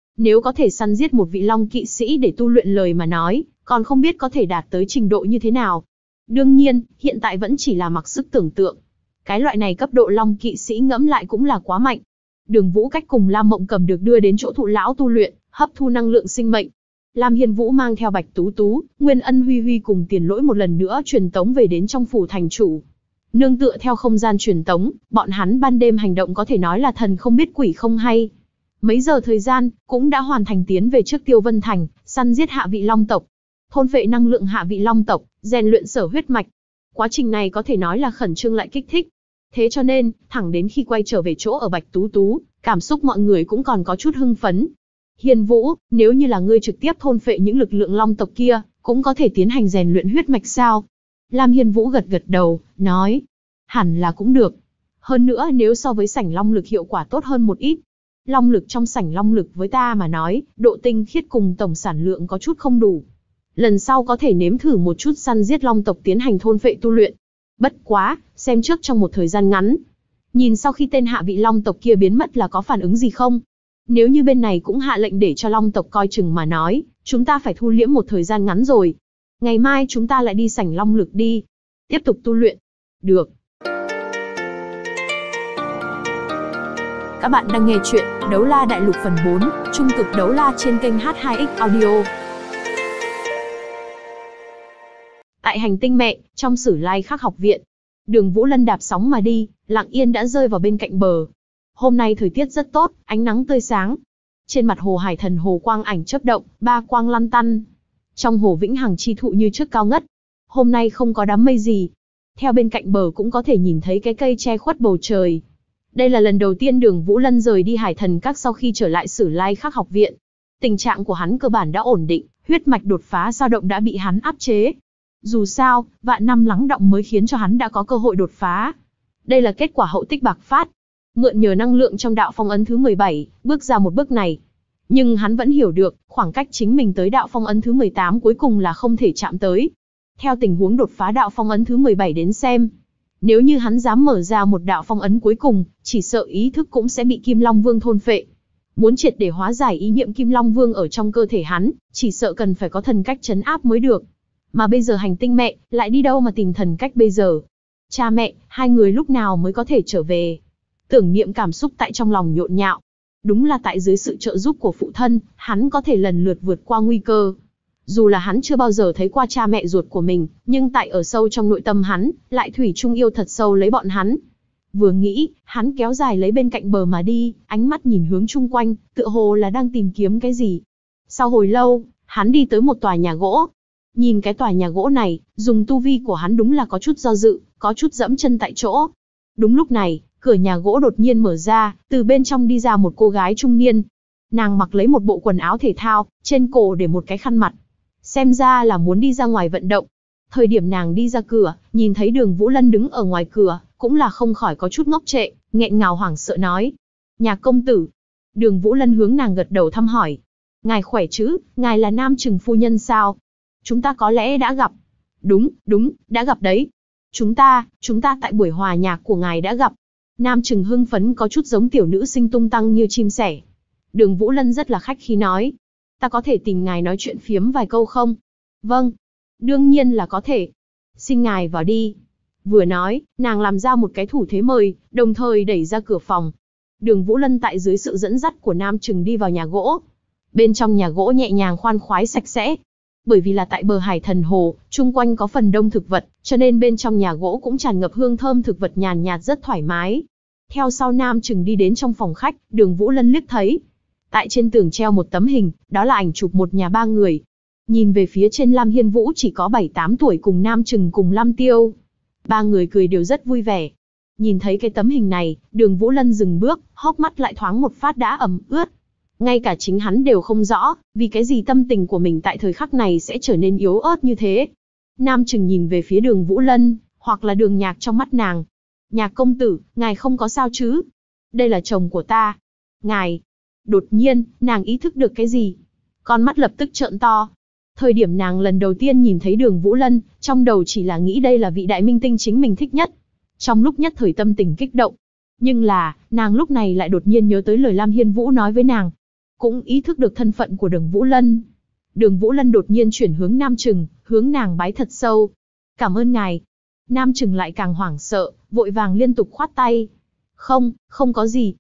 Nếu có thể săn giết một vị long kỵ sĩ để tu luyện lời mà nói, còn không biết có thể đạt tới trình độ như thế nào. Đương nhiên, hiện tại vẫn chỉ là mặc sức tưởng tượng. Cái loại này cấp độ long kỵ sĩ ngẫm lại cũng là quá mạnh. Đường Vũ Cách cùng Lam Mộng Cầm được đưa đến chỗ thụ lão tu luyện, hấp thu năng lượng sinh mệnh. Lam Hiên Vũ mang theo Bạch Tú Tú, Nguyên Ân Huy Huy cùng Tiền Lỗi một lần nữa truyền tống về đến trong phủ thành chủ. Nương tựa theo không gian truyền tống, bọn hắn ban đêm hành động có thể nói là thần không biết quỷ không hay. Mấy giờ thời gian, cũng đã hoàn thành tiến về trước Tiêu Vân Thành, săn giết hạ vị long tộc. Thôn phệ năng lượng hạ vị long tộc, rèn luyện sở huyết mạch. Quá trình này có thể nói là khẩn trương lại kích thích. Thế cho nên, thẳng đến khi quay trở về chỗ ở Bạch Tú Tú, cảm xúc mọi người cũng còn có chút hưng phấn. Hiên Vũ, nếu như là ngươi trực tiếp thôn phệ những lực lượng long tộc kia, cũng có thể tiến hành rèn luyện huyết mạch sao? Lam Hiên Vũ gật gật đầu, nói, hẳn là cũng được. Hơn nữa nếu so với sảnh long lực hiệu quả tốt hơn một ít. Long lực trong sảnh long lực với ta mà nói, độ tinh khiết cùng tổng sản lượng có chút không đủ. Lần sau có thể nếm thử một chút săn giết long tộc tiến hành thôn phệ tu luyện. Bất quá, xem trước trong một thời gian ngắn. Nhìn sau khi tên hạ vị long tộc kia biến mất là có phản ứng gì không? Nếu như bên này cũng hạ lệnh để cho long tộc coi chừng mà nói, chúng ta phải thu liễm một thời gian ngắn rồi. Ngày mai chúng ta lại đi sảnh long lực đi. Tiếp tục tu luyện. Được. Các bạn đang nghe chuyện Đấu La Đại Lục phần 4, Trung cực đấu la trên kênh H2X Audio. Tại hành tinh mẹ, trong Sử Lai Khắc học viện, Đường Vũ Lân đạp sóng mà đi, lặng yên đã rơi vào bên cạnh bờ. Hôm nay thời tiết rất tốt, ánh nắng tươi sáng. Trên mặt hồ Hải Thần hồ quang ảnh chớp động, ba quang lăn tăn. Trong hồ vĩnh hằng chi thụ như trước cao ngất. Hôm nay không có đám mây gì. Theo bên cạnh bờ cũng có thể nhìn thấy cái cây che khuất bầu trời. Đây là lần đầu tiên Đường Vũ Lân rời đi Hải Thần Các sau khi trở lại Sử Lai Khắc học viện. Tình trạng của hắn cơ bản đã ổn định, huyết mạch đột phá dao động đã bị hắn áp chế. Dù sao, vạn năm lắng đọng mới khiến cho hắn đã có cơ hội đột phá. Đây là kết quả hậu tích bạc phát. Mượn nhờ năng lượng trong đạo phong ấn thứ 17, bước ra một bước này. Nhưng hắn vẫn hiểu được, khoảng cách chính mình tới đạo phong ấn thứ 18 cuối cùng là không thể chạm tới. Theo tình huống đột phá đạo phong ấn thứ 17 đến xem, nếu như hắn dám mở ra một đạo phong ấn cuối cùng, chỉ sợ ý thức cũng sẽ bị Kim Long Vương thôn phệ. Muốn triệt để hóa giải ý niệm Kim Long Vương ở trong cơ thể hắn, chỉ sợ cần phải có thần cách trấn áp mới được. Mà bây giờ hành tinh mẹ, lại đi đâu mà tìm thần cách bây giờ? Cha mẹ, hai người lúc nào mới có thể trở về? Tưởng niệm cảm xúc tại trong lòng nhộn nhạo. Đúng là tại dưới sự trợ giúp của phụ thân, hắn có thể lần lượt vượt qua nguy cơ. Dù là hắn chưa bao giờ thấy qua cha mẹ ruột của mình, nhưng tại ở sâu trong nội tâm hắn, lại thủy chung yêu thật sâu lấy bọn hắn. Vừa nghĩ, hắn kéo dài lấy bên cạnh bờ mà đi, ánh mắt nhìn hướng chung quanh, tựa hồ là đang tìm kiếm cái gì. Sau hồi lâu, hắn đi tới một tòa nhà gỗ. Nhìn cái tòa nhà gỗ này, dùng tu vi của hắn đúng là có chút do dự, có chút dẫm chân tại chỗ. Đúng lúc này, cửa nhà gỗ đột nhiên mở ra, từ bên trong đi ra một cô gái trung niên. Nàng mặc lấy một bộ quần áo thể thao, trên cổ để một cái khăn mặt. Xem ra là muốn đi ra ngoài vận động. Thời điểm nàng đi ra cửa, nhìn thấy Đường Vũ Lân đứng ở ngoài cửa, cũng là không khỏi có chút ngốc trệ, nghẹn ngào hoảng sợ nói. Nhạc công tử. Đường Vũ Lân hướng nàng gật đầu thăm hỏi. Ngài khỏe chứ, ngài là Nam Trừng phu nhân sao? Chúng ta có lẽ đã gặp. Đúng, đã gặp đấy. Chúng ta tại buổi hòa nhạc của ngài đã gặp. Nam Trừng hưng phấn có chút giống tiểu nữ sinh tung tăng như chim sẻ. Đường Vũ Lân rất là khách khí nói. Ta có thể tìm ngài nói chuyện phiếm vài câu không? Vâng. Đương nhiên là có thể. Xin ngài vào đi. Vừa nói, nàng làm ra một cái thủ thế mời, đồng thời đẩy ra cửa phòng. Đường Vũ Lân tại dưới sự dẫn dắt của Nam Trừng đi vào nhà gỗ. Bên trong nhà gỗ nhẹ nhàng khoan khoái sạch sẽ. Bởi vì là tại bờ Hải Thần Hồ, chung quanh có phần đông thực vật, cho nên bên trong nhà gỗ cũng tràn ngập hương thơm thực vật nhàn nhạt rất thoải mái. Theo sau Nam Trừng đi đến trong phòng khách, Đường Vũ Lân liếc thấy. Tại trên tường treo một tấm hình, đó là ảnh chụp một nhà ba người. Nhìn về phía trên Lam Hiên Vũ chỉ có 7-8 tuổi cùng Nam Trừng cùng Lam Tiêu. Ba người cười đều rất vui vẻ. Nhìn thấy cái tấm hình này, Đường Vũ Lân dừng bước, hốc mắt lại thoáng một phát đã ẩm ướt. Ngay cả chính hắn đều không rõ, vì cái gì tâm tình của mình tại thời khắc này sẽ trở nên yếu ớt như thế. Nam Trừng nhìn về phía Đường Vũ Lân, hoặc là Đường Nhạc trong mắt nàng. Nhạc công tử, ngài không có sao chứ? Đây là chồng của ta. Ngài. Đột nhiên, nàng ý thức được cái gì? Con mắt lập tức trợn to. Thời điểm nàng lần đầu tiên nhìn thấy Đường Vũ Lân, trong đầu chỉ là nghĩ đây là vị đại minh tinh chính mình thích nhất. Trong lúc nhất thời tâm tình kích động. Nhưng là, nàng lúc này lại đột nhiên nhớ tới lời Lam Hiên Vũ nói với nàng. cũng ý thức được thân phận của Đường Vũ Lân. Đường Vũ Lân đột nhiên chuyển hướng Nam Trừng, hướng nàng bái thật sâu. Cảm ơn ngài. Nam Trừng lại càng hoảng sợ, vội vàng liên tục khoát tay. Không, không có gì.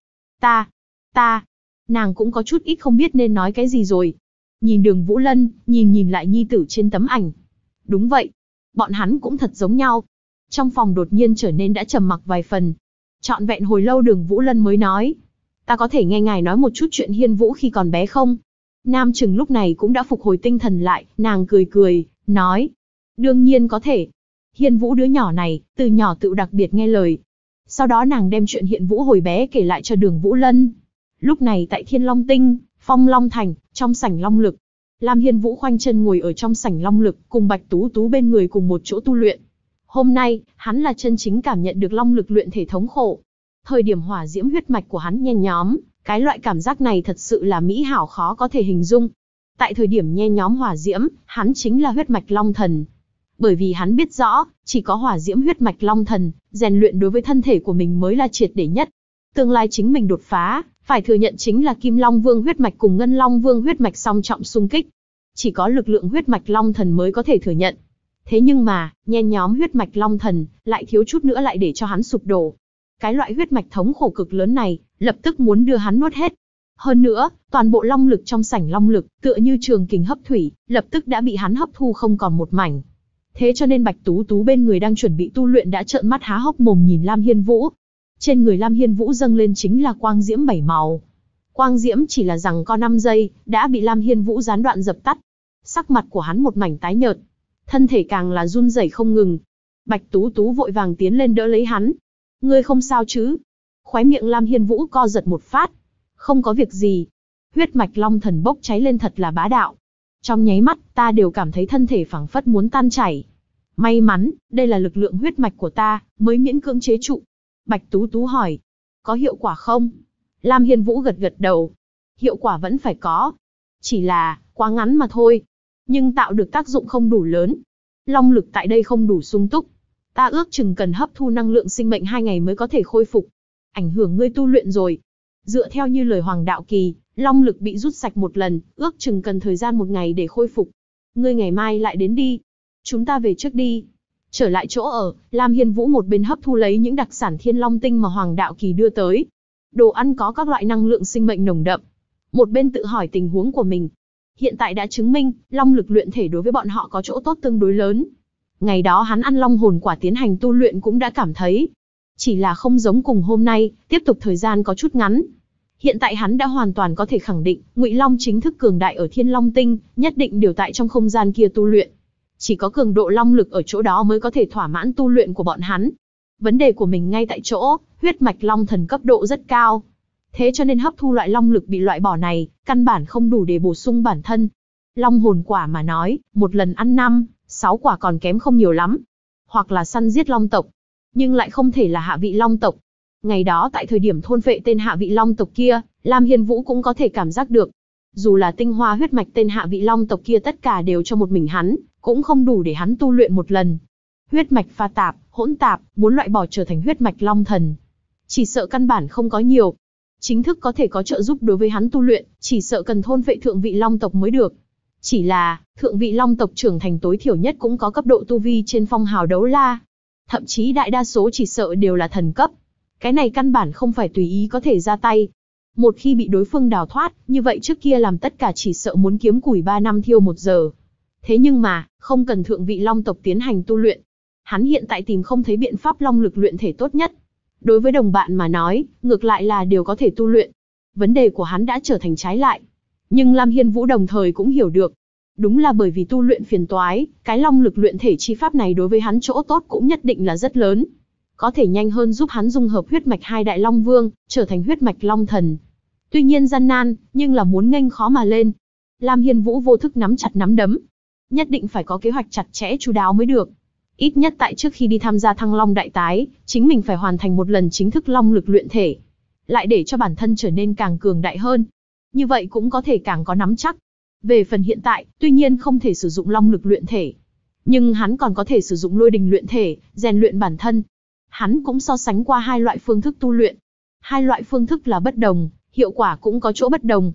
Ta. Nàng cũng có chút ít không biết nên nói cái gì rồi. Nhìn Đường Vũ Lân, nhìn lại nhi tử trên tấm ảnh. Đúng vậy. Bọn hắn cũng thật giống nhau. Trong phòng đột nhiên trở nên đã trầm mặc vài phần. Trọn vẹn hồi lâu Đường Vũ Lân mới nói. Ta có thể nghe ngài nói một chút chuyện Hiên Vũ khi còn bé không? Nam Trừng lúc này cũng đã phục hồi tinh thần lại, nàng cười, nói. Đương nhiên có thể. Hiên Vũ đứa nhỏ này, từ nhỏ tự đặc biệt nghe lời. Sau đó nàng đem chuyện Hiên Vũ hồi bé kể lại cho Đường Vũ Lân. Lúc này tại Thiên Long Tinh, Phong Long Thành, trong sảnh Long Lực. Lam Hiên Vũ khoanh chân ngồi ở trong sảnh Long Lực, cùng Bạch Tú Tú bên người cùng một chỗ tu luyện. Hôm nay, hắn là chân chính cảm nhận được Long Lực luyện thể thống khổ. Thời điểm hỏa diễm huyết mạch của hắn nhen nhóm, cái loại cảm giác này thật sự là mỹ hảo khó có thể hình dung. Tại thời điểm nhen nhóm hỏa diễm, hắn chính là huyết mạch Long Thần. Bởi vì hắn biết rõ, chỉ có hỏa diễm huyết mạch Long Thần, rèn luyện đối với thân thể của mình mới là triệt để nhất. Tương lai chính mình đột phá, phải thừa nhận chính là Kim Long Vương huyết mạch cùng Ngân Long Vương huyết mạch song trọng xung kích. Chỉ có lực lượng huyết mạch Long Thần mới có thể thừa nhận. Thế nhưng mà, nhen nhóm huyết mạch Long Thần, lại thiếu chút nữa lại để cho hắn sụp đổ. Cái loại huyết mạch thống khổ cực lớn này, lập tức muốn đưa hắn nuốt hết. Hơn nữa, toàn bộ long lực trong sảnh Long Lực, tựa như trường kình hấp thủy, lập tức đã bị hắn hấp thu không còn một mảnh. Thế cho nên Bạch Tú Tú bên người đang chuẩn bị tu luyện đã trợn mắt há hốc mồm nhìn Lam Hiên Vũ. Trên người Lam Hiên Vũ dâng lên chính là quang diễm 7 màu. Quang diễm chỉ là giằng co 5 giây, đã bị Lam Hiên Vũ gián đoạn dập tắt. Sắc mặt của hắn một mảnh tái nhợt, thân thể càng là run rẩy không ngừng. Bạch Tú Tú vội vàng tiến lên đỡ lấy hắn. Ngươi không sao chứ? Khóe miệng Lam Hiên Vũ co giật một phát. Không có việc gì. Huyết mạch Long Thần bốc cháy lên thật là bá đạo. Trong nháy mắt, ta đều cảm thấy thân thể phảng phất muốn tan chảy. May mắn, đây là lực lượng huyết mạch của ta, mới miễn cưỡng chế trụ. Bạch Tú Tú hỏi. Có hiệu quả không? Lam Hiên Vũ gật gật đầu. Hiệu quả vẫn phải có. Chỉ là, quá ngắn mà thôi. Nhưng tạo được tác dụng không đủ lớn. Long lực tại đây không đủ sung túc. Ta ước chừng cần hấp thu năng lượng sinh mệnh 2 ngày mới có thể khôi phục. Ảnh hưởng ngươi tu luyện rồi. Dựa theo như lời Hoàng Đạo Kỳ, long lực bị rút sạch một lần, ước chừng cần thời gian 1 ngày để khôi phục. Ngươi ngày mai lại đến đi. Chúng ta về trước đi. Trở lại chỗ ở, Lam Hiên Vũ một bên hấp thu lấy những đặc sản Thiên Long Tinh mà Hoàng Đạo Kỳ đưa tới. Đồ ăn có các loại năng lượng sinh mệnh nồng đậm. Một bên tự hỏi tình huống của mình. Hiện tại đã chứng minh, long lực luyện thể đối với bọn họ có chỗ tốt tương đối lớn. Ngày đó hắn ăn long hồn quả tiến hành tu luyện cũng đã cảm thấy. Chỉ là không giống cùng hôm nay, tiếp tục thời gian có chút ngắn. Hiện tại hắn đã hoàn toàn có thể khẳng định, Ngụy Long chính thức cường đại ở Thiên Long Tinh, nhất định đều tại trong không gian kia tu luyện. Chỉ có cường độ long lực ở chỗ đó mới có thể thỏa mãn tu luyện của bọn hắn. Vấn đề của mình ngay tại chỗ, huyết mạch long thần cấp độ rất cao. Thế cho nên hấp thu loại long lực bị loại bỏ này, căn bản không đủ để bổ sung bản thân. Long hồn quả mà nói, một lần ăn 5, 6 quả còn kém không nhiều lắm. Hoặc là săn giết long tộc, nhưng lại không thể là hạ vị long tộc. Ngày đó tại thời điểm thôn phệ tên hạ vị long tộc kia, Lam Hiên Vũ cũng có thể cảm giác được. Dù là tinh hoa huyết mạch tên hạ vị long tộc kia tất cả đều cho một mình hắn, cũng không đủ để hắn tu luyện một lần. Huyết mạch pha tạp, hỗn tạp, muốn loại bỏ trở thành huyết mạch long thần, chỉ sợ căn bản không có nhiều. Chính thức có thể có trợ giúp đối với hắn tu luyện, chỉ sợ cần thôn phệ thượng vị long tộc mới được. Chỉ là, thượng vị long tộc trưởng thành tối thiểu nhất cũng có cấp độ tu vi trên phong hào đấu la. Thậm chí đại đa số chỉ sợ đều là thần cấp. Cái này căn bản không phải tùy ý có thể ra tay. Một khi bị đối phương đào thoát, như vậy trước kia làm tất cả chỉ sợ muốn kiếm củi 3 năm thiêu 1 giờ. Thế nhưng mà, không cần thượng vị long tộc tiến hành tu luyện. Hắn hiện tại tìm không thấy biện pháp long lực luyện thể tốt nhất. Đối với đồng bạn mà nói, ngược lại là đều có thể tu luyện. Vấn đề của hắn đã trở thành trái lại. Nhưng Lam Hiên Vũ đồng thời cũng hiểu được. Đúng là bởi vì tu luyện phiền toái, cái long lực luyện thể chi pháp này đối với hắn chỗ tốt cũng nhất định là rất lớn. Có thể nhanh hơn giúp hắn dung hợp huyết mạch 2 đại long vương, trở thành huyết mạch long thần. Tuy nhiên gian nan, nhưng là muốn nghênh khó mà lên. Lam Hiên Vũ vô thức nắm chặt nắm đấm. Nhất định phải có kế hoạch chặt chẽ chu đáo mới được. Ít nhất tại trước khi đi tham gia Thăng Long đại tái, chính mình phải hoàn thành một lần chính thức long lực luyện thể. Lại để cho bản thân trở nên càng cường đại hơn. Như vậy cũng có thể càng có nắm chắc. Về phần hiện tại, tuy nhiên không thể sử dụng long lực luyện thể. Nhưng hắn còn có thể sử dụng lôi đình luyện thể, rèn luyện bản thân. Hắn cũng so sánh qua 2 loại phương thức tu luyện. 2 loại phương thức là bất đồng, hiệu quả cũng có chỗ bất đồng.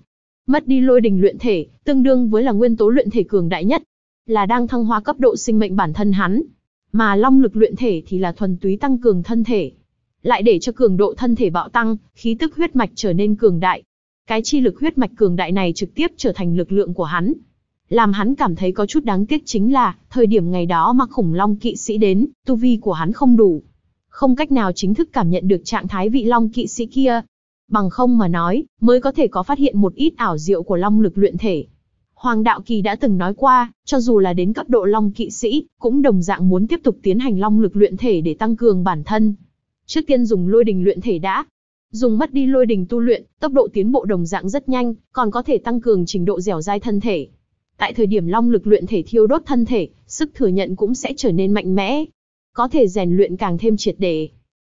Mất đi lôi đình luyện thể, tương đương với là nguyên tố luyện thể cường đại nhất, là đang thăng hoa cấp độ sinh mệnh bản thân hắn. Mà long lực luyện thể thì là thuần túy tăng cường thân thể, lại để cho cường độ thân thể bạo tăng, khí tức huyết mạch trở nên cường đại. Cái chi lực huyết mạch cường đại này trực tiếp trở thành lực lượng của hắn. Làm hắn cảm thấy có chút đáng tiếc chính là, thời điểm ngày đó mà khủng long kỵ sĩ đến, tu vi của hắn không đủ, không cách nào chính thức cảm nhận được trạng thái vị long kỵ sĩ kia. Bằng không mà nói, mới có thể có phát hiện một ít ảo diệu của long lực luyện thể. Hoàng Đạo Kỳ đã từng nói qua, cho dù là đến cấp độ long kỵ sĩ, cũng đồng dạng muốn tiếp tục tiến hành long lực luyện thể để tăng cường bản thân. Trước tiên dùng lôi đình luyện thể đã. Dùng mất đi lôi đình tu luyện, tốc độ tiến bộ đồng dạng rất nhanh, còn có thể tăng cường trình độ dẻo dai thân thể. Tại thời điểm long lực luyện thể thiêu đốt thân thể, sức thừa nhận cũng sẽ trở nên mạnh mẽ, có thể rèn luyện càng thêm triệt để.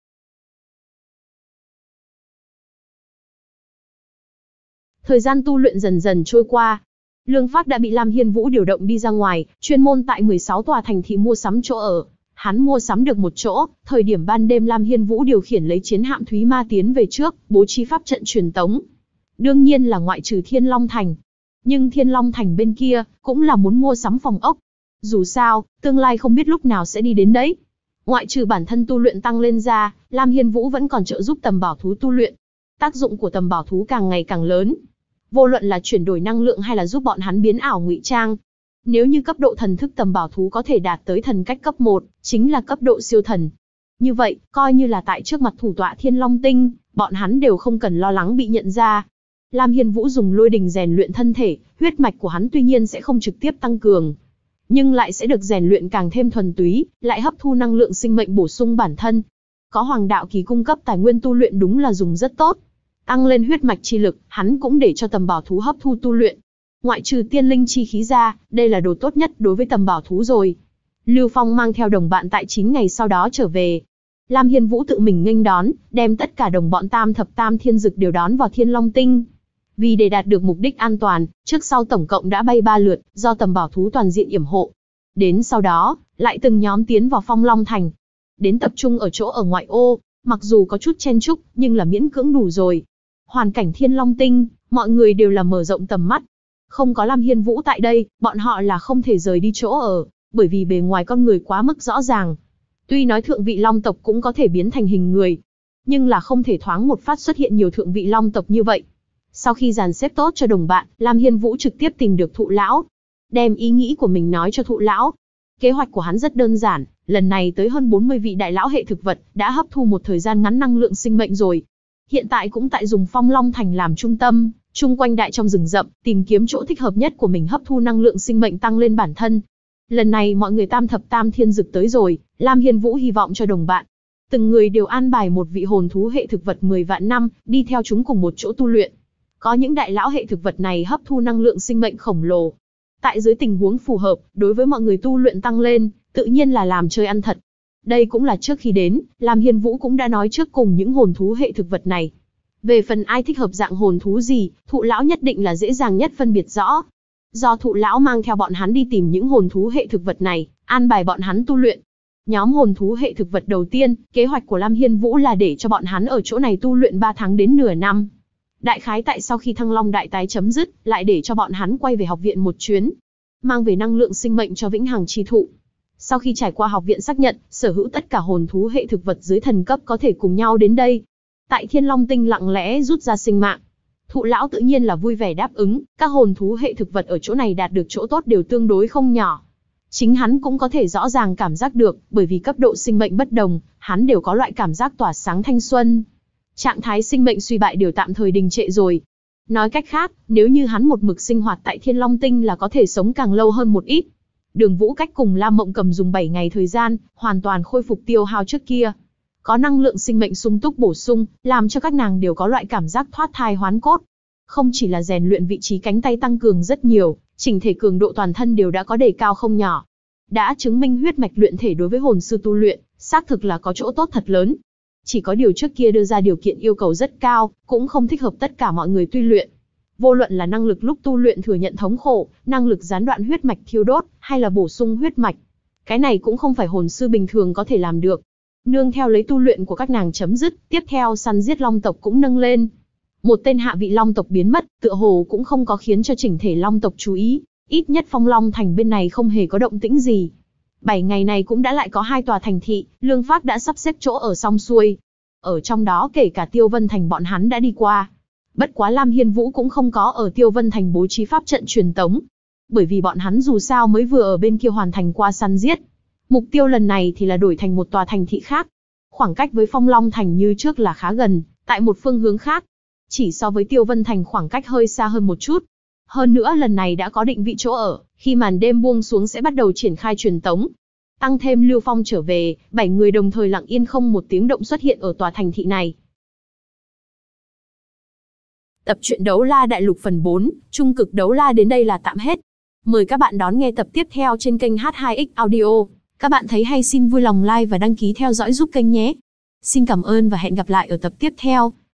Thời gian tu luyện dần dần trôi qua. Lương Phác đã bị Lam Hiên Vũ điều động đi ra ngoài, chuyên môn tại 16 tòa thành thị mua sắm chỗ ở. Hắn mua sắm được một chỗ, thời điểm ban đêm Lam Hiên Vũ điều khiển lấy chiến hạm Thúy Ma tiến về trước, bố trí pháp trận truyền tống. Đương nhiên là ngoại trừ Thiên Long Thành. Nhưng Thiên Long Thành bên kia, cũng là muốn mua sắm phòng ốc. Dù sao, tương lai không biết lúc nào sẽ đi đến đấy. Ngoại trừ bản thân tu luyện tăng lên ra, Lam Hiên Vũ vẫn còn trợ giúp tầm bảo thú tu luyện. Tác dụng của tầm bảo thú càng ngày càng lớn. Vô luận là chuyển đổi năng lượng hay là giúp bọn hắn biến ảo ngụy trang. Nếu như cấp độ thần thức tầm bảo thú có thể đạt tới thần cách cấp 1, chính là cấp độ siêu thần. Như vậy, coi như là tại trước mặt thủ tọa Thiên Long Tinh, bọn hắn đều không cần lo lắng bị nhận ra. Lam Hiên Vũ dùng lôi đình rèn luyện thân thể, huyết mạch của hắn tuy nhiên sẽ không trực tiếp tăng cường, nhưng lại sẽ được rèn luyện càng thêm thuần túy, lại hấp thu năng lượng sinh mệnh bổ sung bản thân. Có Hoàng Đạo Kỳ cung cấp tài nguyên tu luyện đúng là dùng rất tốt. Tăng lên huyết mạch chi lực, hắn cũng để cho tầm bảo thú hấp thu tu luyện. Ngoại trừ tiên linh chi khí ra, đây là đồ tốt nhất đối với tầm bảo thú rồi. Lưu Phong mang theo đồng bạn tại 9 ngày sau đó trở về. Lam Hiên Vũ tự mình nghênh đón, đem tất cả đồng bọn tam thập tam thiên dực đều đón vào Thiên Long Tinh. Vì để đạt được mục đích an toàn, trước sau tổng cộng đã bay 3 lượt, do tầm bảo thú toàn diện yểm hộ. Đến sau đó, lại từng nhóm tiến vào Phong Long Thành. Đến tập trung ở chỗ ở ngoại ô, mặc dù có chút chen chúc, nhưng là miễn cưỡng đủ rồi. Hoàn cảnh Thiên Long Tinh, mọi người đều là mở rộng tầm mắt. Không có Lam Hiên Vũ tại đây, bọn họ là không thể rời đi chỗ ở, bởi vì bề ngoài con người quá mức rõ ràng. Tuy nói thượng vị long tộc cũng có thể biến thành hình người, nhưng là không thể thoáng một phát xuất hiện nhiều thượng vị long tộc như vậy. Sau khi dàn xếp tốt cho đồng bạn, Lam Hiên Vũ trực tiếp tìm được Thụ Lão, đem ý nghĩ của mình nói cho Thụ Lão. Kế hoạch của hắn rất đơn giản, lần này tới hơn 40 vị đại lão hệ thực vật, đã hấp thu một thời gian ngắn năng lượng sinh mệnh rồi. Hiện tại cũng tại dùng Phong Long Thành làm trung tâm, chung quanh đại trong rừng rậm, tìm kiếm chỗ thích hợp nhất của mình hấp thu năng lượng sinh mệnh tăng lên bản thân. Lần này mọi người tam thập tam thiên dực tới rồi, Lam Hiên Vũ hy vọng cho đồng bạn. Từng người đều an bài một vị hồn thú hệ thực vật 10 vạn năm, đi theo chúng cùng một chỗ tu luyện. Có những đại lão hệ thực vật này hấp thu năng lượng sinh mệnh khổng lồ. Tại dưới tình huống phù hợp, đối với mọi người tu luyện tăng lên, tự nhiên là làm chơi ăn thật. Đây cũng là trước khi đến, Lam Hiên Vũ cũng đã nói trước cùng những hồn thú hệ thực vật này. Về phần ai thích hợp dạng hồn thú gì, Thụ Lão nhất định là dễ dàng nhất phân biệt rõ. Do Thụ Lão mang theo bọn hắn đi tìm những hồn thú hệ thực vật này, an bài bọn hắn tu luyện. Nhóm hồn thú hệ thực vật đầu tiên, kế hoạch của Lam Hiên Vũ là để cho bọn hắn ở chỗ này tu luyện 3 tháng đến nửa năm. Đại khái tại sau khi Thăng Long đại tái chấm dứt, lại để cho bọn hắn quay về học viện một chuyến, mang về năng lượng sinh mệnh cho Vĩnh Hằng Chi Thụ. Sau khi trải qua học viện xác nhận, sở hữu tất cả hồn thú hệ thực vật dưới thần cấp có thể cùng nhau đến đây. Tại Thiên Long Tinh lặng lẽ rút ra sinh mạng. Thụ Lão tự nhiên là vui vẻ đáp ứng, các hồn thú hệ thực vật ở chỗ này đạt được chỗ tốt đều tương đối không nhỏ. Chính hắn cũng có thể rõ ràng cảm giác được, bởi vì cấp độ sinh mệnh bất đồng, hắn đều có loại cảm giác tỏa sáng thanh xuân. Trạng thái sinh mệnh suy bại đều tạm thời đình trệ rồi. Nói cách khác, nếu như hắn một mực sinh hoạt tại Thiên Long Tinh là có thể sống càng lâu hơn một ít. Đường Vũ Cách cùng Lam Mộng Cầm dùng 7 ngày thời gian, hoàn toàn khôi phục tiêu hao trước kia. Có năng lượng sinh mệnh sung túc bổ sung, làm cho các nàng đều có loại cảm giác thoát thai hoán cốt. Không chỉ là rèn luyện vị trí cánh tay tăng cường rất nhiều, chỉnh thể cường độ toàn thân đều đã có đề cao không nhỏ. Đã chứng minh huyết mạch luyện thể đối với hồn sư tu luyện, xác thực là có chỗ tốt thật lớn. Chỉ có điều trước kia đưa ra điều kiện yêu cầu rất cao, cũng không thích hợp tất cả mọi người tu luyện. Vô luận là năng lực lúc tu luyện thừa nhận thống khổ, năng lực gián đoạn huyết mạch thiêu đốt, hay là bổ sung huyết mạch. Cái này cũng không phải hồn sư bình thường có thể làm được. Nương theo lấy tu luyện của các nàng chấm dứt, tiếp theo săn giết long tộc cũng nâng lên. Một tên hạ vị Long tộc biến mất, tựa hồ cũng không có khiến cho chỉnh thể Long tộc chú ý, ít nhất Phong Long thành bên này không hề có động tĩnh gì. 7 ngày này cũng đã lại có 2 tòa thành thị, Lương Phác đã sắp xếp chỗ ở xong xuôi. Ở trong đó kể cả Tiêu Vân Thành bọn hắn đã đi qua. Bất quá Lam Hiên Vũ cũng không có ở Tiêu Vân Thành bố trí pháp trận truyền tống. Bởi vì bọn hắn dù sao mới vừa ở bên kia hoàn thành qua săn giết. Mục tiêu lần này thì là đổi thành một tòa thành thị khác. Khoảng cách với Phong Long Thành như trước là khá gần, tại một phương hướng khác. Chỉ so với Tiêu Vân Thành khoảng cách hơi xa hơn một chút. Hơn nữa lần này đã có định vị chỗ ở, khi màn đêm buông xuống sẽ bắt đầu triển khai truyền tống. Tăng thêm Lưu Phong trở về, 7 người đồng thời lặng yên không một tiếng động xuất hiện ở tòa thành thị này. Tập truyện Đấu La Đại Lục phần 4, Trung cực Đấu La đến đây là tạm hết. Mời các bạn đón nghe tập tiếp theo trên kênh H2X Audio. Các bạn thấy hay xin vui lòng like và đăng ký theo dõi giúp kênh nhé. Xin cảm ơn và hẹn gặp lại ở tập tiếp theo.